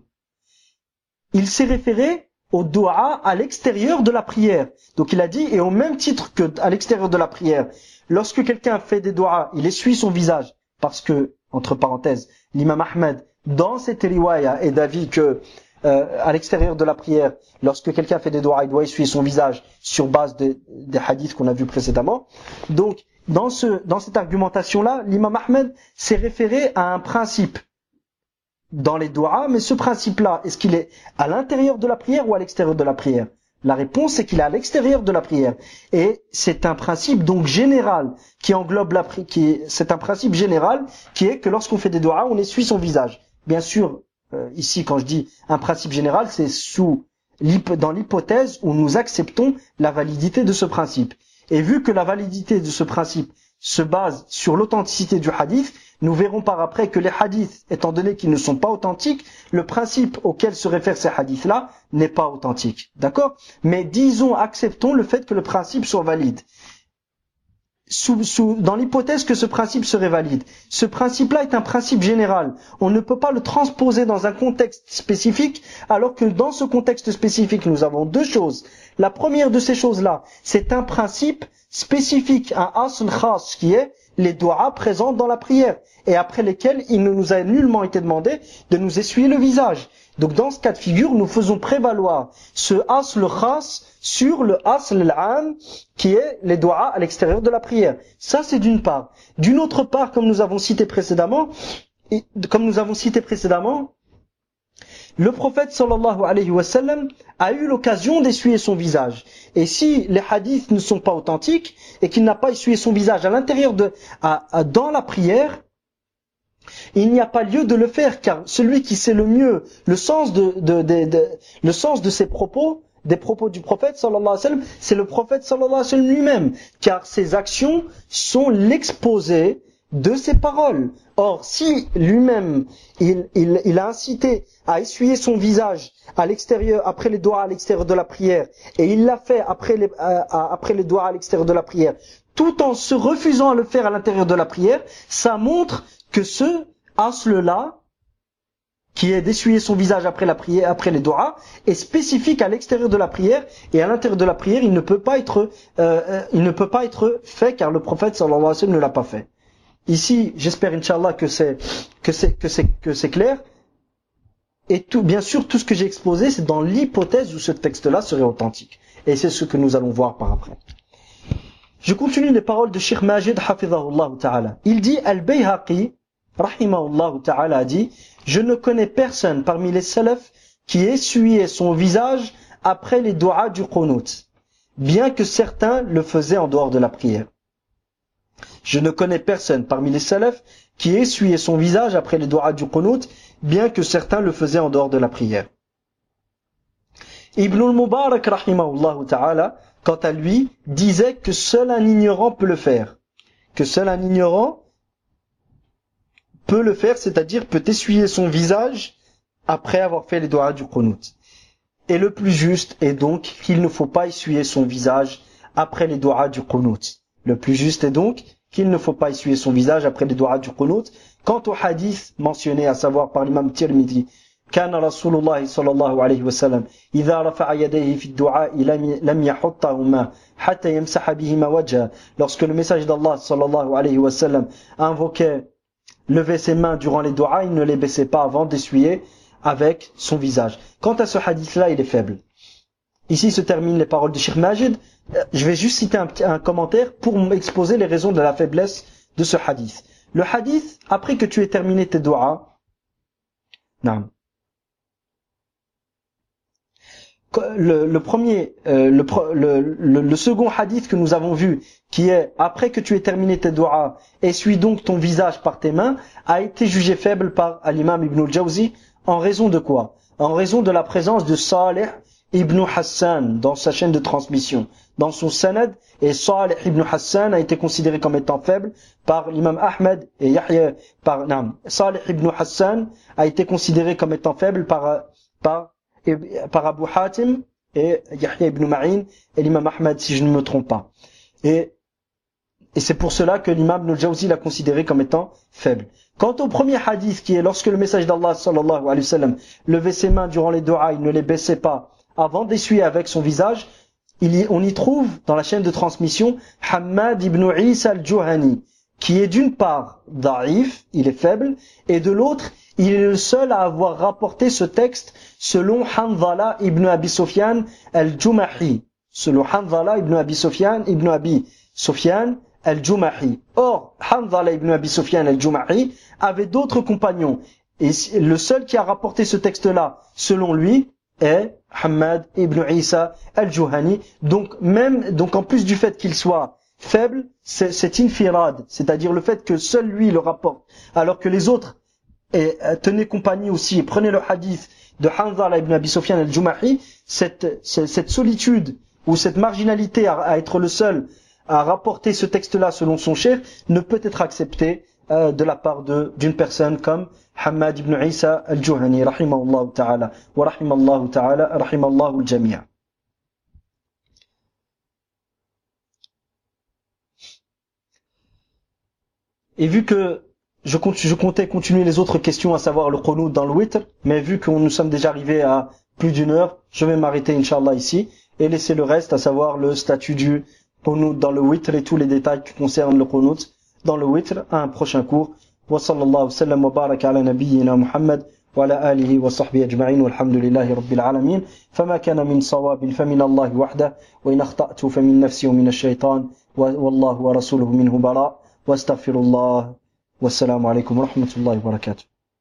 Il s'est référé au du'a à l'extérieur de la prière. Donc il a dit, et au même titre que à l'extérieur de la prière, lorsque quelqu'un fait des du'a, il essuie son visage, parce que, entre parenthèses, l'imam Ahmed, dans cette riwaya, est d'avis que Euh, à l'extérieur de la prière, lorsque quelqu'un fait des du'a, il doit essuyer son visage sur base des, des hadiths qu'on a vus précédemment. Donc, dans ce, dans cette argumentation-là, l'imam Ahmed s'est référé à un principe dans les du'a, mais ce principe-là, est-ce qu'il est à l'intérieur de la prière ou à l'extérieur de la prière? La réponse est qu'il est à l'extérieur de la prière. Et c'est un principe donc général qui englobe la prière, qui est, c'est un principe général qui est que lorsqu'on fait des du'a, on essuie son visage. Bien sûr, Euh, ici, quand je dis un principe général, c'est sous dans l'hypothèse où nous acceptons la validité de ce principe. Et vu que la validité de ce principe se base sur l'authenticité du hadith, nous verrons par après que les hadiths, étant donné qu'ils ne sont pas authentiques, le principe auquel se réfèrent ces hadiths-là n'est pas authentique. D'accord? Mais disons, acceptons le fait que le principe soit valide. Sous, sous, dans l'hypothèse que ce principe serait valide, ce principe-là est un principe général. On ne peut pas le transposer dans un contexte spécifique, alors que dans ce contexte spécifique, nous avons deux choses. La première de ces choses-là, c'est un principe spécifique, un asl khas, qui est les du'a présents dans la prière, et après lesquels il ne nous a nullement été demandé de nous essuyer le visage. Donc dans ce cas de figure, nous faisons prévaloir ce asl khas sur le asl al-am qui est les doigts à l'extérieur de la prière. Ça c'est d'une part. D'une autre part, comme nous avons cité précédemment, et, comme nous avons cité précédemment, le prophète sallallahu alayhi wa sallam a eu l'occasion d'essuyer son visage. Et si les hadiths ne sont pas authentiques et qu'il n'a pas essuyé son visage à l'intérieur de, à, à, dans la prière, il n'y a pas lieu de le faire, car celui qui sait le mieux le sens de, de, de, de le sens de ses propos, des propos du prophète sallallahu alayhi wa sallam, c'est le prophète sallallahu alayhi wa sallam lui-même, car ses actions sont l'exposé de ses paroles. Or, si lui-même, il, il, il a incité à essuyer son visage à l'extérieur, après les doigts à l'extérieur de la prière, et il l'a fait après les, euh, après les doigts à l'extérieur de la prière, tout en se refusant à le faire à l'intérieur de la prière, ça montre que ce asle-là, qui est d'essuyer son visage après la prière, après les doigts, est spécifique à l'extérieur de la prière, et à l'intérieur de la prière, il ne peut pas être, euh, il ne peut pas être fait, car le prophète sallallahu alayhi wa sallam ne l'a pas fait. Ici, j'espère, Inch'Allah, que c'est, que c'est, que c'est, que c'est clair. Et tout, bien sûr, tout ce que j'ai exposé, c'est dans l'hypothèse où ce texte-là serait authentique. Et c'est ce que nous allons voir par après. Je continue les paroles de Cheikh Majid, hafidhahullah ta'ala. Il dit, Al-Bayhaqi, rahimahullah ta'ala, a dit, je ne connais personne parmi les salafs qui essuyait son visage après les doigts du qunut, bien que certains le faisaient en dehors de la prière. Je ne connais personne parmi les salafs qui essuyait son visage après les doigts du qunut, bien que certains le faisaient en dehors de la prière. Ibn al-Mubarak, rahimahullah ta'ala, quant à lui, disait que seul un ignorant peut le faire. Que seul un ignorant peut le faire, c'est-à-dire peut essuyer son visage après avoir fait les doigts du qunut. Et le plus juste est donc qu'il ne faut pas essuyer son visage après les doigts du qunut. Le plus juste est donc qu'il ne faut pas essuyer son visage après les doigts du qunut. Quant au hadith mentionné, à savoir par l'imam Tirmidhi, كان رسول الله صلى الله عليه وسلم إذا رفع يديه في الدعاء لم يحطهما حتى يمسح بهما وجهه. Lorsque le message d'Allah sallallahu alayhi wa sallam invoquait lever ses mains durant les doigts, il ne les baissait pas avant d'essuyer avec son visage. Quant à ce hadith-là, il est faible. Ici se terminent les paroles de Cheikh Majid. Je vais juste citer un, un commentaire pour exposer les raisons de la faiblesse de ce hadith. Le hadith, après que tu aies terminé tes doigts, non. Le, le premier, euh, le, le, le, le second hadith que nous avons vu, qui est après que tu aies terminé tes doigts, essuie donc ton visage par tes mains, a été jugé faible par l'imam Ibn al-Jawzi. En raison de quoi? En raison de la présence de Salih Ibn Hassan dans sa chaîne de transmission, dans son sanad, et Salih Ibn Hassan a été considéré comme étant faible par l'imam Ahmed et Yahya, par, non, Salih Ibn Hassan a été considéré comme étant faible par, par, par Abu Hatim et Yahya Ibn Ma'in et l'imam Ahmed, si je ne me trompe pas. Et, et c'est pour cela que l'imam Ibn al-Jawzi l'a considéré comme étant faible. Quant au premier hadith qui est lorsque le message d'Allah sallallahu alayhi wa sallam levait ses mains durant les doigts, il ne les baissait pas avant d'essuyer avec son visage, il y, on y trouve dans la chaîne de transmission Hammad ibn Isa al-Juhani, qui est d'une part da'if, il est faible, et de l'autre, il est le seul à avoir rapporté ce texte selon Hanzala ibn Abi Sufyan al-Jumahi, selon Hanzala ibn Abi Sufyan ibn Abi Sufyan al-Jumahi. Or, Hanzala ibn Abi Sufyan al-Jumahi avait d'autres compagnons, et le seul qui a rapporté ce texte-là, selon lui, est Hammad ibn Isa al-Juhani. Donc même, donc en plus du fait qu'il soit faible, c'est, c'est infirad, c'est-à-dire le fait que seul lui le rapporte, alors que les autres et, euh, tenaient compagnie aussi et prenaient le hadith de Hanzala ibn Abi Sufyan al-Jumahi, cette, cette, cette solitude ou cette marginalité à, à être le seul à rapporter ce texte-là selon son cher ne peut être acceptée euh, de la part de, d'une personne comme Hammad ibn Isa al-Juhani, rahimahullah ta'ala, wa rahimallahu ta'ala, rahimallahu al-jami'a. Et vu que je, compte, je comptais continuer les autres questions, à savoir le qunut dans le witr, mais vu que nous sommes déjà arrivés à plus d'une heure, je vais m'arrêter Inch'Allah ici, et laisser le reste, à savoir le statut du qunut dans le witr et tous les détails qui concernent le qunut dans le witr, à un prochain cours. وصلى الله وسلم وبارك على نبينا محمد وعلى آله وصحبه أجمعين والحمد لله رب العالمين. فما كان من صواب فمن الله وحده وإن أخطأت فمن نفسي ومن الشيطان والله ورسوله منه براء واستغفر الله والسلام عليكم ورحمة الله وبركاته.